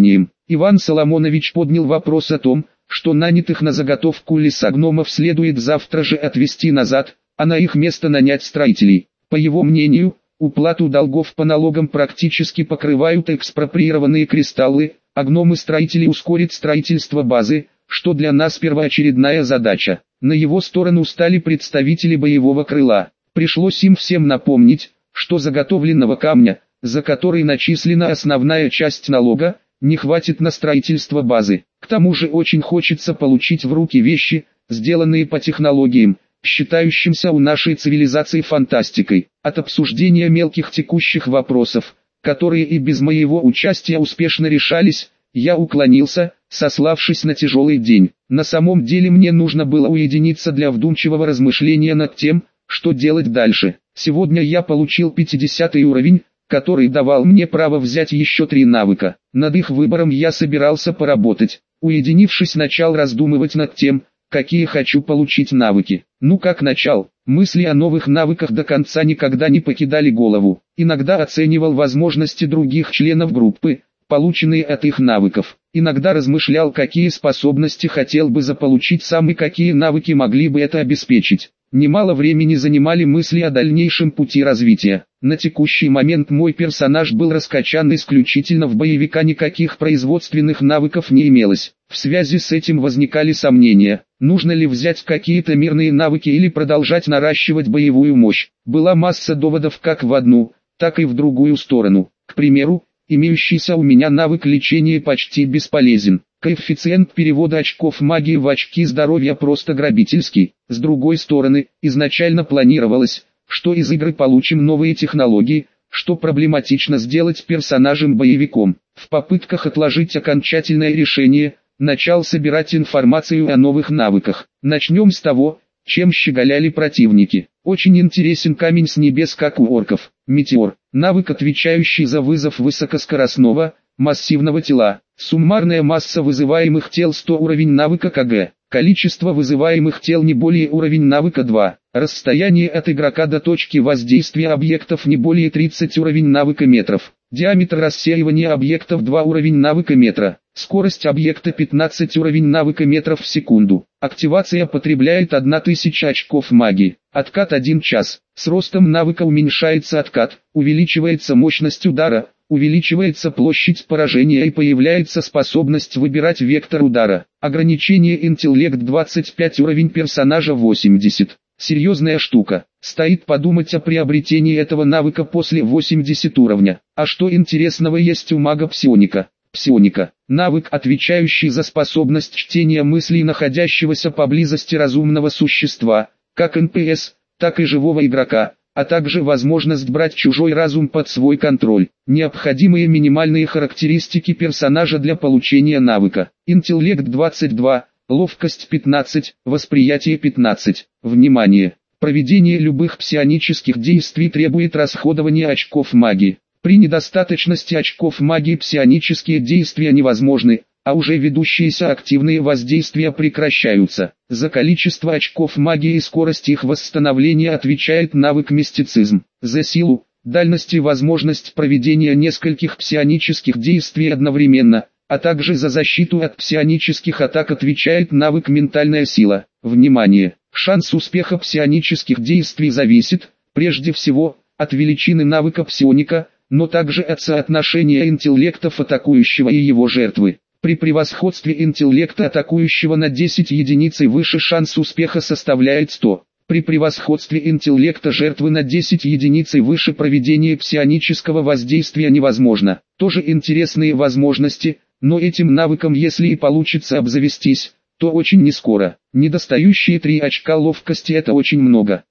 Иван Соломонович поднял вопрос о том, что нанятых на заготовку лесогномов следует завтра же отвезти назад, а на их место нанять строителей. По его мнению, уплату долгов по налогам практически покрывают экспроприированные кристаллы, а гномы-строители ускорят строительство базы, что для нас первоочередная задача. На его сторону стали представители боевого крыла. Пришлось им всем напомнить, что заготовленного камня, за который начислена основная часть налога, не хватит на строительство базы. К тому же очень хочется получить в руки вещи, сделанные по технологиям, считающимся у нашей цивилизации фантастикой. От обсуждения мелких текущих вопросов, которые и без моего участия успешно решались, я уклонился, сославшись на тяжелый день. На самом деле мне нужно было уединиться для вдумчивого размышления над тем, что делать дальше. Сегодня я получил 50 уровень, который давал мне право взять еще 3 навыка. Над их выбором я собирался поработать. Уединившись, начал раздумывать над тем, какие хочу получить навыки. Ну как начал, мысли о новых навыках до конца никогда не покидали голову. Иногда оценивал возможности других членов группы, полученные от их навыков. Иногда размышлял, какие способности хотел бы заполучить сам и какие навыки могли бы это обеспечить. Немало времени занимали мысли о дальнейшем пути развития. На текущий момент мой персонаж был раскачан исключительно в боевика, никаких производственных навыков не имелось. В связи с этим возникали сомнения, нужно ли взять какие-то мирные навыки или продолжать наращивать боевую мощь. Была масса доводов как в одну, так и в другую сторону. К примеру, имеющийся у меня навык лечения почти бесполезен. Коэффициент перевода очков магии в очки здоровья просто грабительский. С другой стороны, изначально планировалось, что из игры получим новые технологии, что проблематично сделать персонажем-боевиком. В попытках отложить окончательное решение, начал собирать информацию о новых навыках. Начнем с того, чем щеголяли противники. Очень интересен камень с небес, как у орков. Метеор. Навык, отвечающий за вызов высокоскоростного, массивного тела. Суммарная масса вызываемых тел 100 уровень навыка КГ. Количество вызываемых тел не более уровень навыка 2. Расстояние от игрока до точки воздействия объектов не более 30 уровень навыка метров. Диаметр рассеивания объектов 2 уровень навыка метра. Скорость объекта 15 уровень навыка метров в секунду. Активация потребляет 1000 очков магии. Откат 1 час. С ростом навыка уменьшается откат, увеличивается мощность удара, увеличивается площадь поражения и появляется способность выбирать вектор удара. Ограничение интеллект 25 уровень персонажа 80. Серьезная штука. Стоит подумать о приобретении этого навыка после 80 уровня. А что интересного есть у мага-псионика? Псионика. Навык, отвечающий за способность чтения мыслей находящегося поблизости разумного существа, как НПС, так и живого игрока, а также возможность брать чужой разум под свой контроль. Необходимые минимальные характеристики персонажа для получения навыка. Интеллект 22, ловкость 15, восприятие 15. Внимание! Проведение любых псионических действий требует расходования очков магии. При недостаточности очков магии псионические действия невозможны, а уже ведущиеся активные воздействия прекращаются. За количество очков магии и скорость их восстановления отвечает навык мистицизм. За силу, дальность и возможность проведения нескольких псионических действий одновременно, а также за защиту от псионических атак отвечает навык ментальная сила. Внимание! Шанс успеха псионических действий зависит, прежде всего, от величины навыка псионика, но также от соотношения интеллектов атакующего и его жертвы. При превосходстве интеллекта атакующего на 10 единиц и выше шанс успеха составляет 100. При превосходстве интеллекта жертвы на 10 единиц и выше проведение псионического воздействия невозможно. Тоже интересные возможности, но этим навыком, если и получится обзавестись, то очень нескоро. Недостающие 3 очка ловкости — это очень много.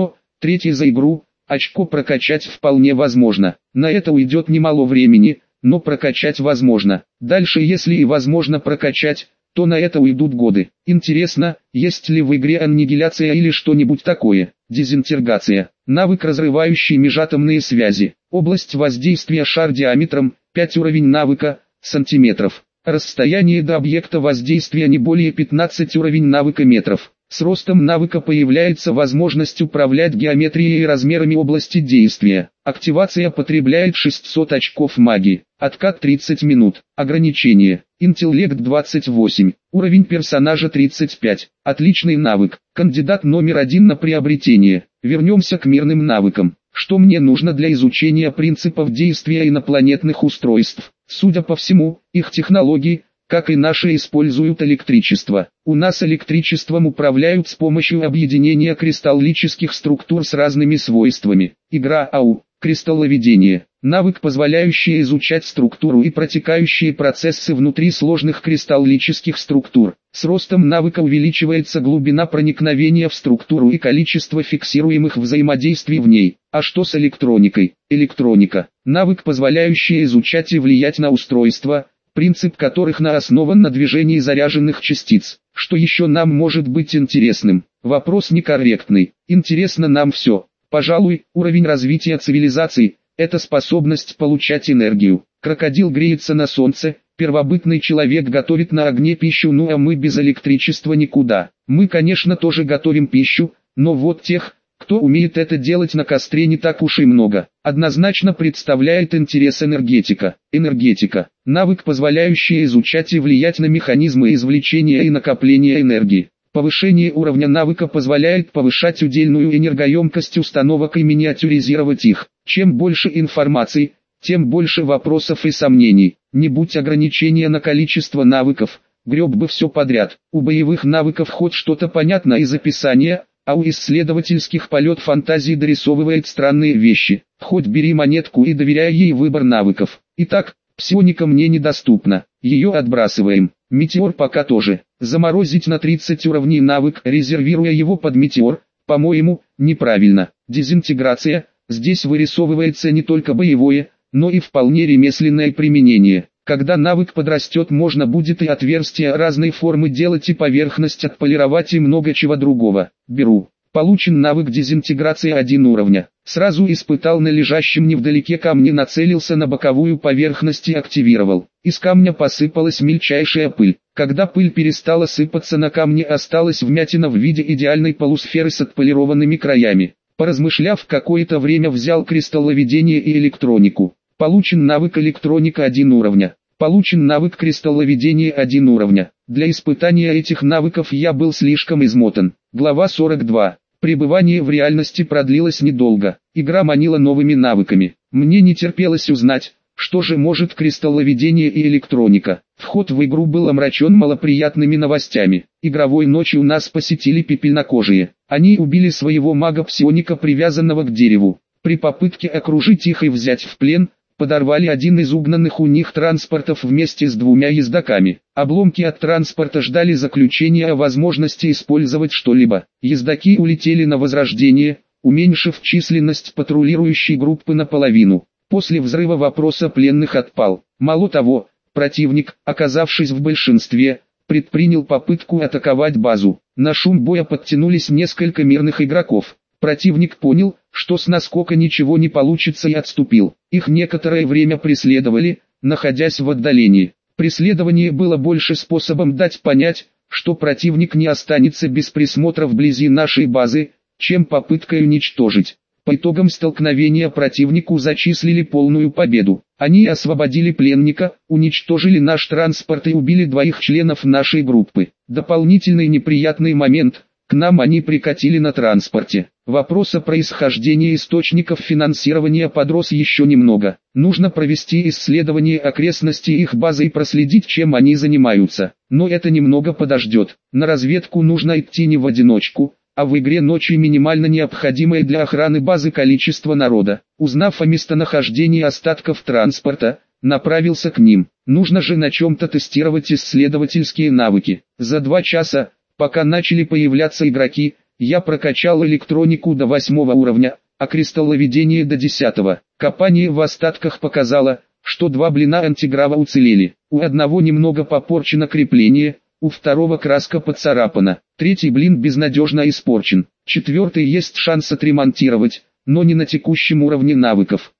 1/3 за игру. Очко прокачать вполне возможно. На это уйдет немало времени, но прокачать возможно. Дальше, если и возможно прокачать, то на это уйдут годы. Интересно, есть ли в игре аннигиляция или что-нибудь такое? Дезинтеграция. Навык, разрывающий межатомные связи. Область воздействия шар диаметром 5 уровень навыка, сантиметров. Расстояние до объекта воздействия не более 15 уровень навыка метров. С ростом навыка появляется возможность управлять геометрией и размерами области действия. Активация потребляет 600 очков магии. Откат 30 минут. Ограничение. Интеллект 28. Уровень персонажа 35. Отличный навык. Кандидат номер 1 на приобретение. Вернемся к мирным навыкам. Что мне нужно для изучения принципов действия инопланетных устройств? Судя по всему, их технологии, как и наши, используют электричество. У нас электричеством управляют с помощью объединения кристаллических структур с разными свойствами. Игра АУ. Кристалловедение. Навык, позволяющий изучать структуру и протекающие процессы внутри сложных кристаллических структур. С ростом навыка увеличивается глубина проникновения в структуру и количество фиксируемых взаимодействий в ней. А что с электроникой? Электроника. Навык, позволяющий изучать и влиять на устройства, принцип которых основан на движении заряженных частиц. Что еще нам может быть интересным? Вопрос некорректный. Интересно нам все. Пожалуй, уровень развития цивилизации – это способность получать энергию. Крокодил греется на солнце, первобытный человек готовит на огне пищу, ну а мы без электричества никуда. Мы, конечно, тоже готовим пищу, но вот тех, кто умеет это делать на костре, не так уж и много. Однозначно представляет интерес энергетика. Энергетика – навык, позволяющий изучать и влиять на механизмы извлечения и накопления энергии. Повышение уровня навыка позволяет повышать удельную энергоемкость установок и миниатюризировать их. Чем больше информации, тем больше вопросов и сомнений. Не будь ограничения на количество навыков, греб бы все подряд. У боевых навыков хоть что-то понятно из описания, а у исследовательских полет фантазии дорисовывает странные вещи. Хоть бери монетку и доверяй ей выбор навыков. Итак, псионика мне недоступна, ее отбрасываем. Метеор пока тоже. Заморозить на 30 уровней навык, резервируя его под метеор, по-моему, неправильно. Дезинтеграция, здесь вырисовывается не только боевое, но и вполне ремесленное применение. Когда навык подрастет, можно будет и отверстия разной формы делать, и поверхность отполировать, и много чего другого. Беру. Получен навык дезинтеграции 1 уровня. Сразу испытал на лежащем невдалеке камне, нацелился на боковую поверхность и активировал. Из камня посыпалась мельчайшая пыль. Когда пыль перестала сыпаться, на камне осталась вмятина в виде идеальной полусферы с отполированными краями. Поразмышляв какое-то время, взял кристалловедение и электронику. Получен навык электроника 1 уровня. Получен навык кристалловедения 1 уровня. Для испытания этих навыков я был слишком измотан. Глава 42. Пребывание в реальности продлилось недолго. Игра манила новыми навыками. Мне не терпелось узнать, что же может кристалловедение и электроника. Вход в игру был омрачен малоприятными новостями. Игровой ночью нас посетили пепельнокожие. Они убили своего мага-псионика, привязанного к дереву. При попытке окружить их и взять в плен, подорвали один из угнанных у них транспортов вместе с 2 ездоками. Обломки от транспорта ждали заключения о возможности использовать что-либо. Ездаки улетели на возрождение, уменьшив численность патрулирующей группы наполовину. После взрыва вопрос о пленных отпал. Мало того, противник, оказавшись в большинстве, предпринял попытку атаковать базу. На шум боя подтянулись несколько мирных игроков. Противник понял, что с наскока ничего не получится, и отступил. Их некоторое время преследовали, находясь в отдалении. Преследование было больше способом дать понять, что противник не останется без присмотра вблизи нашей базы, чем попыткой уничтожить. По итогам столкновения противнику зачислили полную победу. Они освободили пленника, уничтожили наш транспорт и убили 2 членов нашей группы. Дополнительный неприятный момент – к нам они прикатили на транспорте. Вопрос о происхождении источников финансирования подрос еще немного. Нужно провести исследование окрестностей их базы и проследить, чем они занимаются. Но это немного подождет. На разведку нужно идти не в одиночку, а в игре ночью минимально необходимое для охраны базы количество народа. Узнав о местонахождении остатков транспорта, направился к ним. Нужно же на чем-то тестировать исследовательские навыки. За 2 часа, пока начали появляться игроки, я прокачал электронику до 8 уровня, а кристалловедение до 10. Копание в остатках показало, что 2 блина антиграва уцелели. У одного немного попорчено крепление, у второго краска поцарапана. 3 блин безнадежно испорчен. 4 есть шанс отремонтировать, но не на текущем уровне навыков.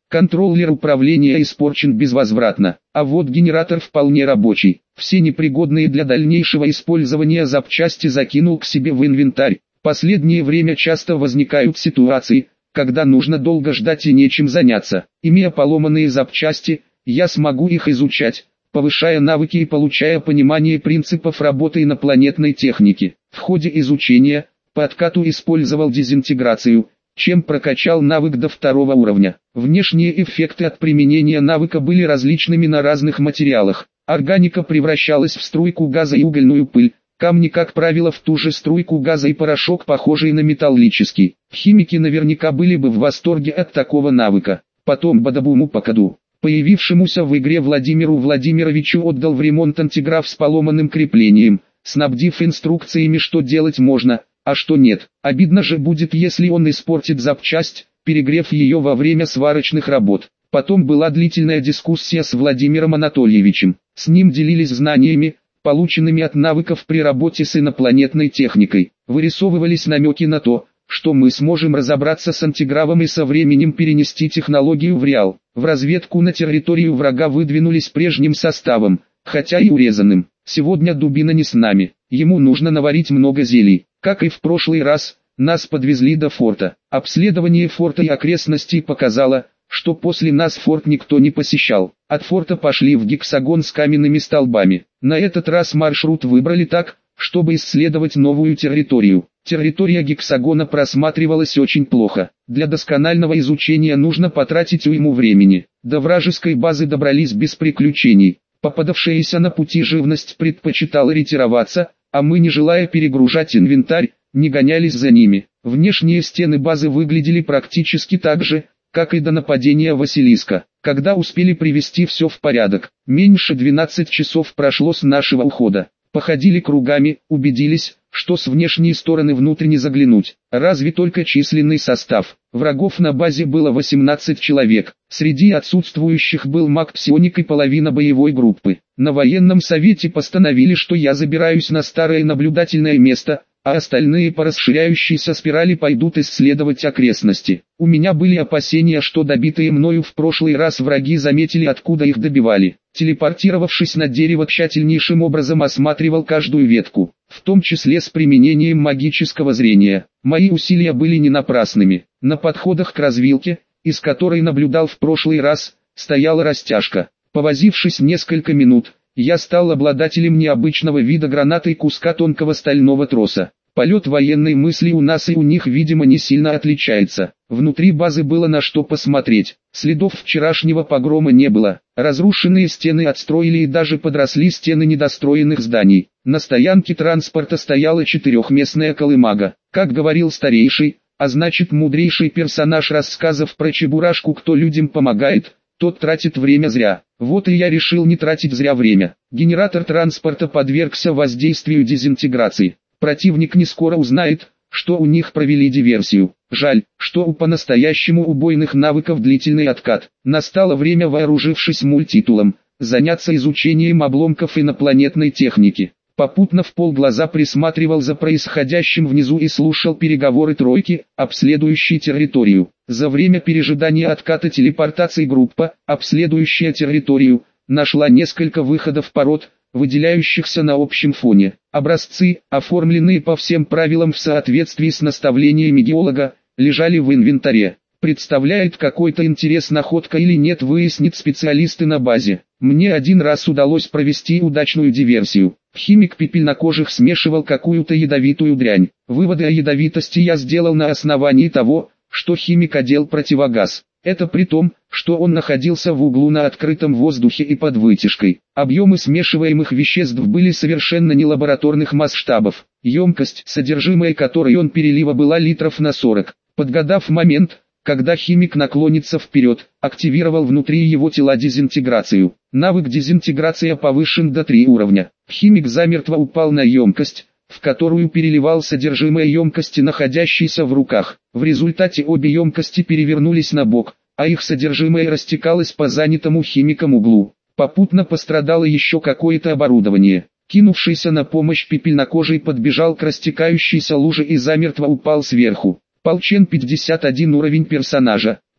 Контроллер управления испорчен безвозвратно, а вот генератор вполне рабочий. Все непригодные для дальнейшего использования запчасти закинул к себе в инвентарь. Последнее время часто возникают ситуации, когда нужно долго ждать и нечем заняться. Имея поломанные запчасти, я смогу их изучать, повышая навыки и получая понимание принципов работы инопланетной техники. В ходе изучения, по откату использовал дезинтеграцию, чем прокачал навык до 2 уровня. Внешние эффекты от применения навыка были различными на разных материалах. Органика превращалась в струйку газа и угольную пыль, камни, как правило, в ту же струйку газа и порошок, похожий на металлический. Химики наверняка были бы в восторге от такого навыка. Потом Бадабуму Пакаду, появившемуся в игре Владимиру Владимировичу, отдал в ремонт антиграф с поломанным креплением, снабдив инструкциями, что делать можно, а что нет. Обидно же будет, если он испортит запчасть, перегрев ее во время сварочных работ. Потом была длительная дискуссия с Владимиром Анатольевичем. С ним делились знаниями, полученными от навыков при работе с инопланетной техникой. Вырисовывались намеки на то, что мы сможем разобраться с антигравом и со временем перенести технологию в реал. В разведку на территорию врага выдвинулись прежним составом, хотя и урезанным. Сегодня Дубина не с нами, ему нужно наварить много зелий. Как и в прошлый раз, нас подвезли до форта. Обследование форта и окрестностей показало, что после нас форт никто не посещал. От форта пошли в гексагон с каменными столбами. На этот раз маршрут выбрали так, чтобы исследовать новую территорию. Территория гексагона просматривалась очень плохо. Для досконального изучения нужно потратить уйму времени. До вражеской базы добрались без приключений. Попадавшаяся на пути живность предпочитала ретироваться, а мы, не желая перегружать инвентарь, не гонялись за ними. Внешние стены базы выглядели практически так же, как и до нападения Василиска. Когда успели привести все в порядок, меньше 12 часов прошло с нашего ухода. Походили кругами, убедились, что с внешней стороны внутрь не заглянуть. Разве только численный состав. Врагов на базе было 18 человек. Среди отсутствующих был маг-псионик и половина боевой группы. На военном совете постановили, что я забираюсь на старое наблюдательное место, а остальные по расширяющейся спирали пойдут исследовать окрестности. У меня были опасения, что добитые мною в прошлый раз враги заметили, откуда их добивали. Телепортировавшись на дерево, тщательнейшим образом осматривал каждую ветку, в том числе с применением магического зрения. Мои усилия были не напрасными. На подходах к развилке, из которой наблюдал в прошлый раз, стояла растяжка. Повозившись несколько минут, я стал обладателем необычного вида гранаты и куска тонкого стального троса. Полет военной мысли у нас и у них, видимо, не сильно отличается. Внутри базы было на что посмотреть. Следов вчерашнего погрома не было. Разрушенные стены отстроили и даже подросли стены недостроенных зданий. На стоянке транспорта стояла четырехместная колымага. Как говорил старейший, а значит мудрейший персонаж рассказов про Чебурашку: кто людям помогает, тот тратит время зря. Вот и я решил не тратить зря время. Генератор транспорта подвергся воздействию дезинтеграции. Противник не скоро узнает, что у них провели диверсию. Жаль, что у по-настоящему убойных навыков длительный откат. Настало время, вооружившись мультитулом, заняться изучением обломков инопланетной техники. Попутно в полглаза присматривал за происходящим внизу и слушал переговоры тройки, обследующей территорию. За время пережидания отката телепортации группа, обследующая территорию, нашла несколько выходов пород, выделяющихся на общем фоне. Образцы, оформленные по всем правилам в соответствии с наставлениями геолога, лежали в инвентаре. Представляет какой-то интерес находка или нет, выяснит специалисты на базе. Мне один раз удалось провести удачную диверсию. Химик пепельнокожих смешивал какую-то ядовитую дрянь. Выводы о ядовитости я сделал на основании того, что химик одел противогаз. Это при том, что он находился в углу на открытом воздухе и под вытяжкой. Объемы смешиваемых веществ были совершенно не лабораторных масштабов. Емкость, содержимое которой он перелива, была литров на 40. Подгадав момент, когда химик наклонится вперед, активировал внутри его тела дезинтеграцию. Навык дезинтеграция повышен до 3 уровня. Химик замертво упал на емкость, в которую переливал содержимое емкости, находящейся в руках. В результате обе емкости перевернулись на бок, а их содержимое растекалось по занятому химиком углу. Попутно пострадало еще какое-то оборудование. Кинувшийся на помощь пепельнокожий подбежал к растекающейся луже и замертво упал сверху. Полчен 51 уровень персонажа.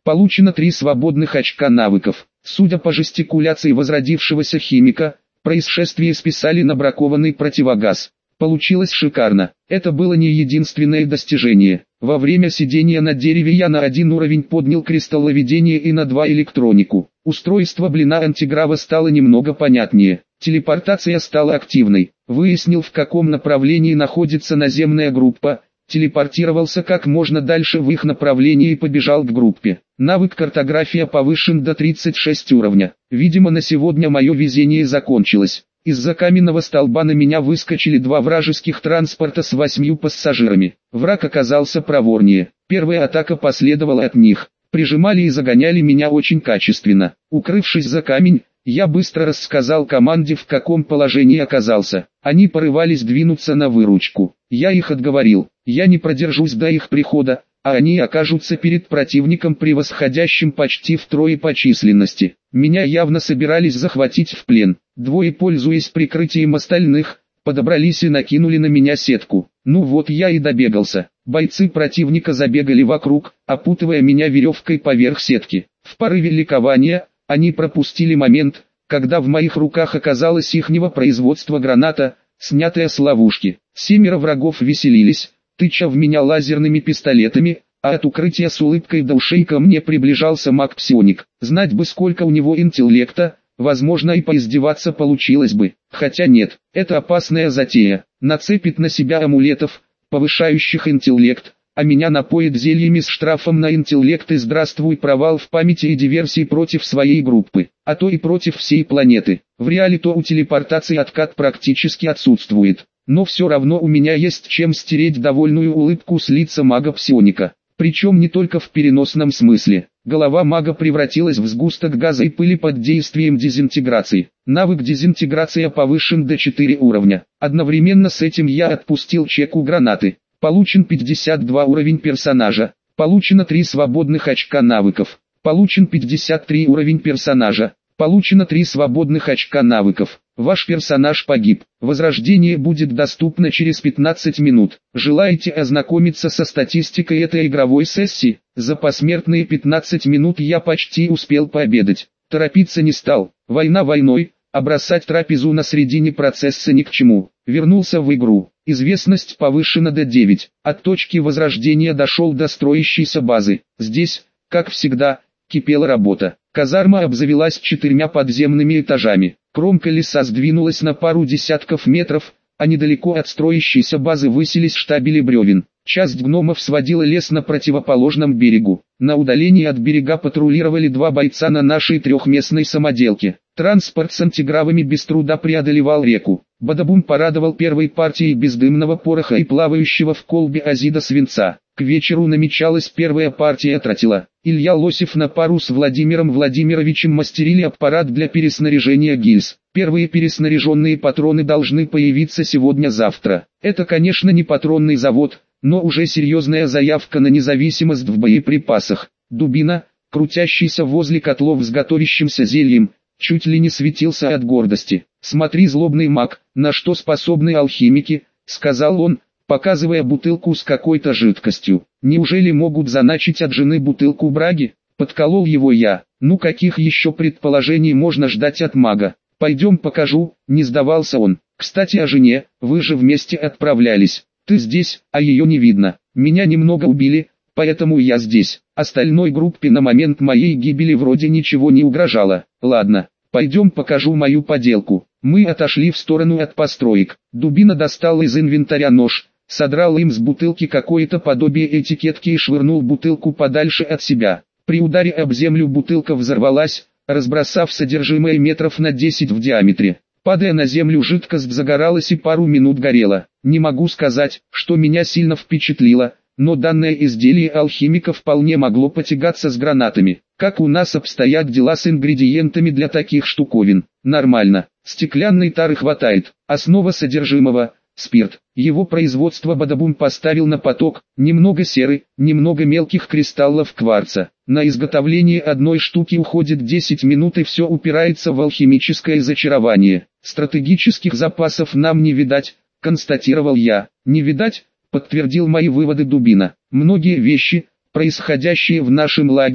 Получено 3 свободных очка навыков. Судя по жестикуляции возродившегося химика, происшествие списали на бракованный противогаз. Получилось шикарно. Это было не единственное достижение. Во время сидения на дереве я на 1 уровень поднял кристалловедение и на 2 электронику. Устройство блина антиграва стало немного понятнее. Телепортация стала активной. Выяснил, в каком направлении находится наземная группа. Телепортировался как можно дальше в их направлении и побежал к группе. Навык картография повышен до 36 уровня. Видимо, на сегодня мое везение закончилось. Из-за каменного столба на меня выскочили 2 вражеских транспорта с 8 пассажирами. Враг оказался проворнее. Первая атака последовала от них. Прижимали и загоняли меня очень качественно. Укрывшись за камень, я быстро рассказал команде, в каком положении оказался. Они порывались двинуться на выручку. Я их отговорил. Я не продержусь до их прихода, а они окажутся перед противником, превосходящим почти втрое по численности. Меня явно собирались захватить в плен. 2, пользуясь прикрытием остальных, подобрались и накинули на меня сетку. Ну вот я и добегался. Бойцы противника забегали вокруг, опутывая меня веревкой поверх сетки. В порыве ликования они пропустили момент, когда в моих руках оказалась ихнего производства граната, снятая с ловушки. 7 врагов веселились, тыча в меня лазерными пистолетами, а от укрытия с улыбкой до ушей ко мне приближался маг-псионик. Знать бы, сколько у него интеллекта, возможно, и поиздеваться получилось бы. Хотя нет, это опасная затея. Нацепит на себя амулетов, повышающих интеллект, а меня напоит зельями с штрафом на интеллект и здравствуй провал в памяти и диверсии против своей группы, а то и против всей планеты. В реале то у телепортации откат практически отсутствует, но все равно у меня есть чем стереть довольную улыбку с лица мага-псионика. Причем не только в переносном смысле. Голова мага превратилась в сгусток газа и пыли под действием дезинтеграции. Навык дезинтеграция повышен до 4 уровня. Одновременно с этим я отпустил чеку гранаты. Получен 52 уровень персонажа. Получено 3 свободных очка навыков. Получен 53 уровень персонажа. Получено 3 свободных очка навыков. Ваш персонаж погиб. Возрождение будет доступно через 15 минут. Желаете ознакомиться со статистикой этой игровой сессии? За посмертные 15 минут я почти успел пообедать. Торопиться не стал. Война войной, а бросать трапезу на середине процесса ни к чему. Вернулся в игру. Известность повышена до 9. От точки возрождения дошел до строящейся базы. Здесь, как всегда, кипела работа. Казарма обзавелась 4 подземными этажами. Кромка леса сдвинулась на пару десятков метров, а недалеко от строящейся базы высились штабели бревен. Часть гномов сводила лес на противоположном берегу. На удалении от берега патрулировали 2 бойца на нашей 3-местной самоделке. Транспорт с антигравами без труда преодолевал реку. Бадабум порадовал первой партией бездымного пороха и плавающего в колбе азида свинца. К вечеру намечалась первая партия тротила. Илья Лосев на пару с Владимиром Владимировичем мастерили аппарат для переснаряжения гильз. Первые переснаряженные патроны должны появиться сегодня-завтра. Это, конечно, не патронный завод, но уже серьезная заявка на независимость в боеприпасах. Дубина, крутящийся возле котлов с готовящимся зельем, чуть ли не светился от гордости. «Смотри, злобный маг, на что способны алхимики», — сказал он, показывая бутылку с какой-то жидкостью. «Неужели могут заначить от жены бутылку браги?» Подколол его я. «Ну каких еще предположений можно ждать от мага? Пойдем покажу», — не сдавался он. «Кстати, о жене, вы же вместе отправлялись. Ты здесь, а ее не видно. Меня немного убили, поэтому я здесь. Остальной группе на момент моей гибели вроде ничего не угрожало. Ладно, пойдем покажу мою поделку». Мы отошли в сторону от построек. Дубина достал из инвентаря нож, содрал им с бутылки какое-то подобие этикетки и швырнул бутылку подальше от себя. При ударе об землю бутылка взорвалась, разбросав содержимое метров на 10 в диаметре. Падая на землю, жидкость загоралась и пару минут горела. Не могу сказать, что меня сильно впечатлило, но данное изделие алхимика вполне могло потягаться с гранатами. Как у нас обстоят дела с ингредиентами для таких штуковин? Нормально. Стеклянной тары хватает. Основа содержимого – спирт. Его производство Бадабум поставил на поток, немного серы, немного мелких кристаллов кварца. На изготовление одной штуки уходит 10 минут и все упирается в алхимическое зачарование. Стратегических запасов нам не видать, констатировал я. Не видать, подтвердил мои выводы Дубина. Многие вещи, происходящие в нашем лагере,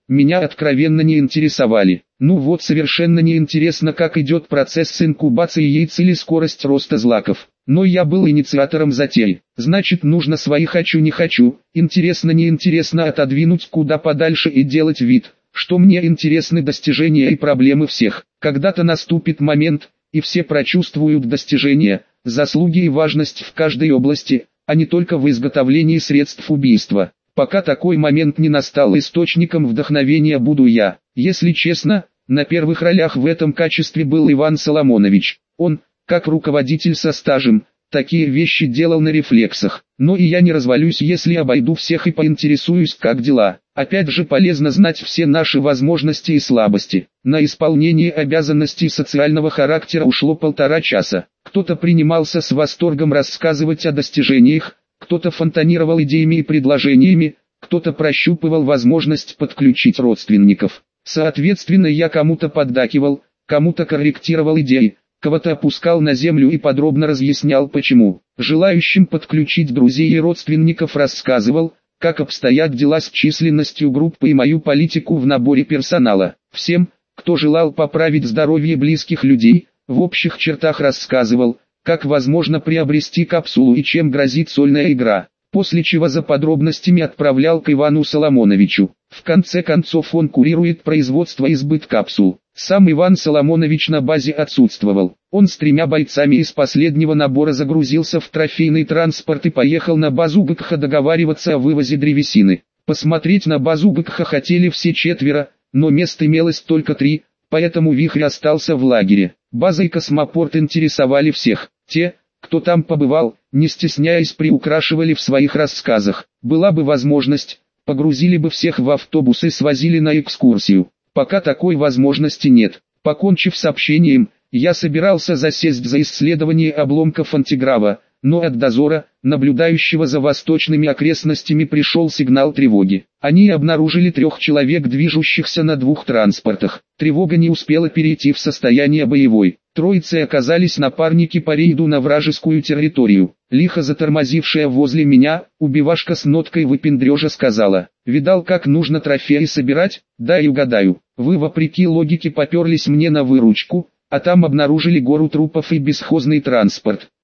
меня откровенно не интересовали. Ну вот совершенно не интересно, как идет процесс инкубации яиц или скорость роста злаков. Но я был инициатором затеи. Значит, нужно свои хочу не хочу, интересно не интересно отодвинуть куда подальше и делать вид, что мне интересны достижения и проблемы всех. Когда-то наступит момент, и все прочувствуют достижения, заслуги и важность в каждой области, а не только в изготовлении средств убийства. Пока такой момент не настал, источником вдохновения буду я. Если честно, на первых ролях в этом качестве был Иван Соломонович. Он, как руководитель со стажем, такие вещи делал на рефлексах. Но и я не развалюсь, если обойду всех и поинтересуюсь, как дела. Опять же, полезно знать все наши возможности и слабости. На исполнение обязанностей социального характера ушло 1,5 часа. Кто-то принимался с восторгом рассказывать о достижениях, кто-то фонтанировал идеями и предложениями, кто-то прощупывал возможность подключить родственников. Соответственно, я кому-то поддакивал, кому-то корректировал идеи, кого-то опускал на землю и подробно разъяснял почему. Желающим подключить друзей и родственников рассказывал, как обстоят дела с численностью группы и мою политику в наборе персонала. Всем, кто желал поправить здоровье близких людей, в общих чертах рассказывал, как возможно приобрести капсулу и чем грозит сольная игра, после чего за подробностями отправлял к Ивану Соломоновичу. В конце концов он курирует производство и сбыт капсул. Сам Иван Соломонович на базе отсутствовал. Он с 3 бойцами из последнего набора загрузился в трофейный транспорт и поехал на базу ГКХ договариваться о вывозе древесины. Посмотреть на базу ГКХ хотели все 4, но мест имелось только 3, поэтому Вихрь остался в лагере. База и космопорт интересовали всех. Те, кто там побывал, не стесняясь приукрашивали в своих рассказах. Была бы возможность, погрузили бы всех в автобус и свозили на экскурсию. Пока такой возможности нет. Покончив с общением, я собирался засесть за исследование обломков антиграва, но от дозора, наблюдающего за восточными окрестностями, пришел сигнал тревоги. Они обнаружили 3 человек, движущихся на 2 транспортах. Тревога не успела перейти в состояние боевой. Троицей оказались напарники по рейду на вражескую территорию. Лихо затормозившая возле меня, убивашка с ноткой выпендрежа сказала: «Видал, как нужно трофеи собирать? Дай угадаю. Вы вопреки логике поперлись мне на выручку, а там обнаружили гору трупов и бесхозный транспорт.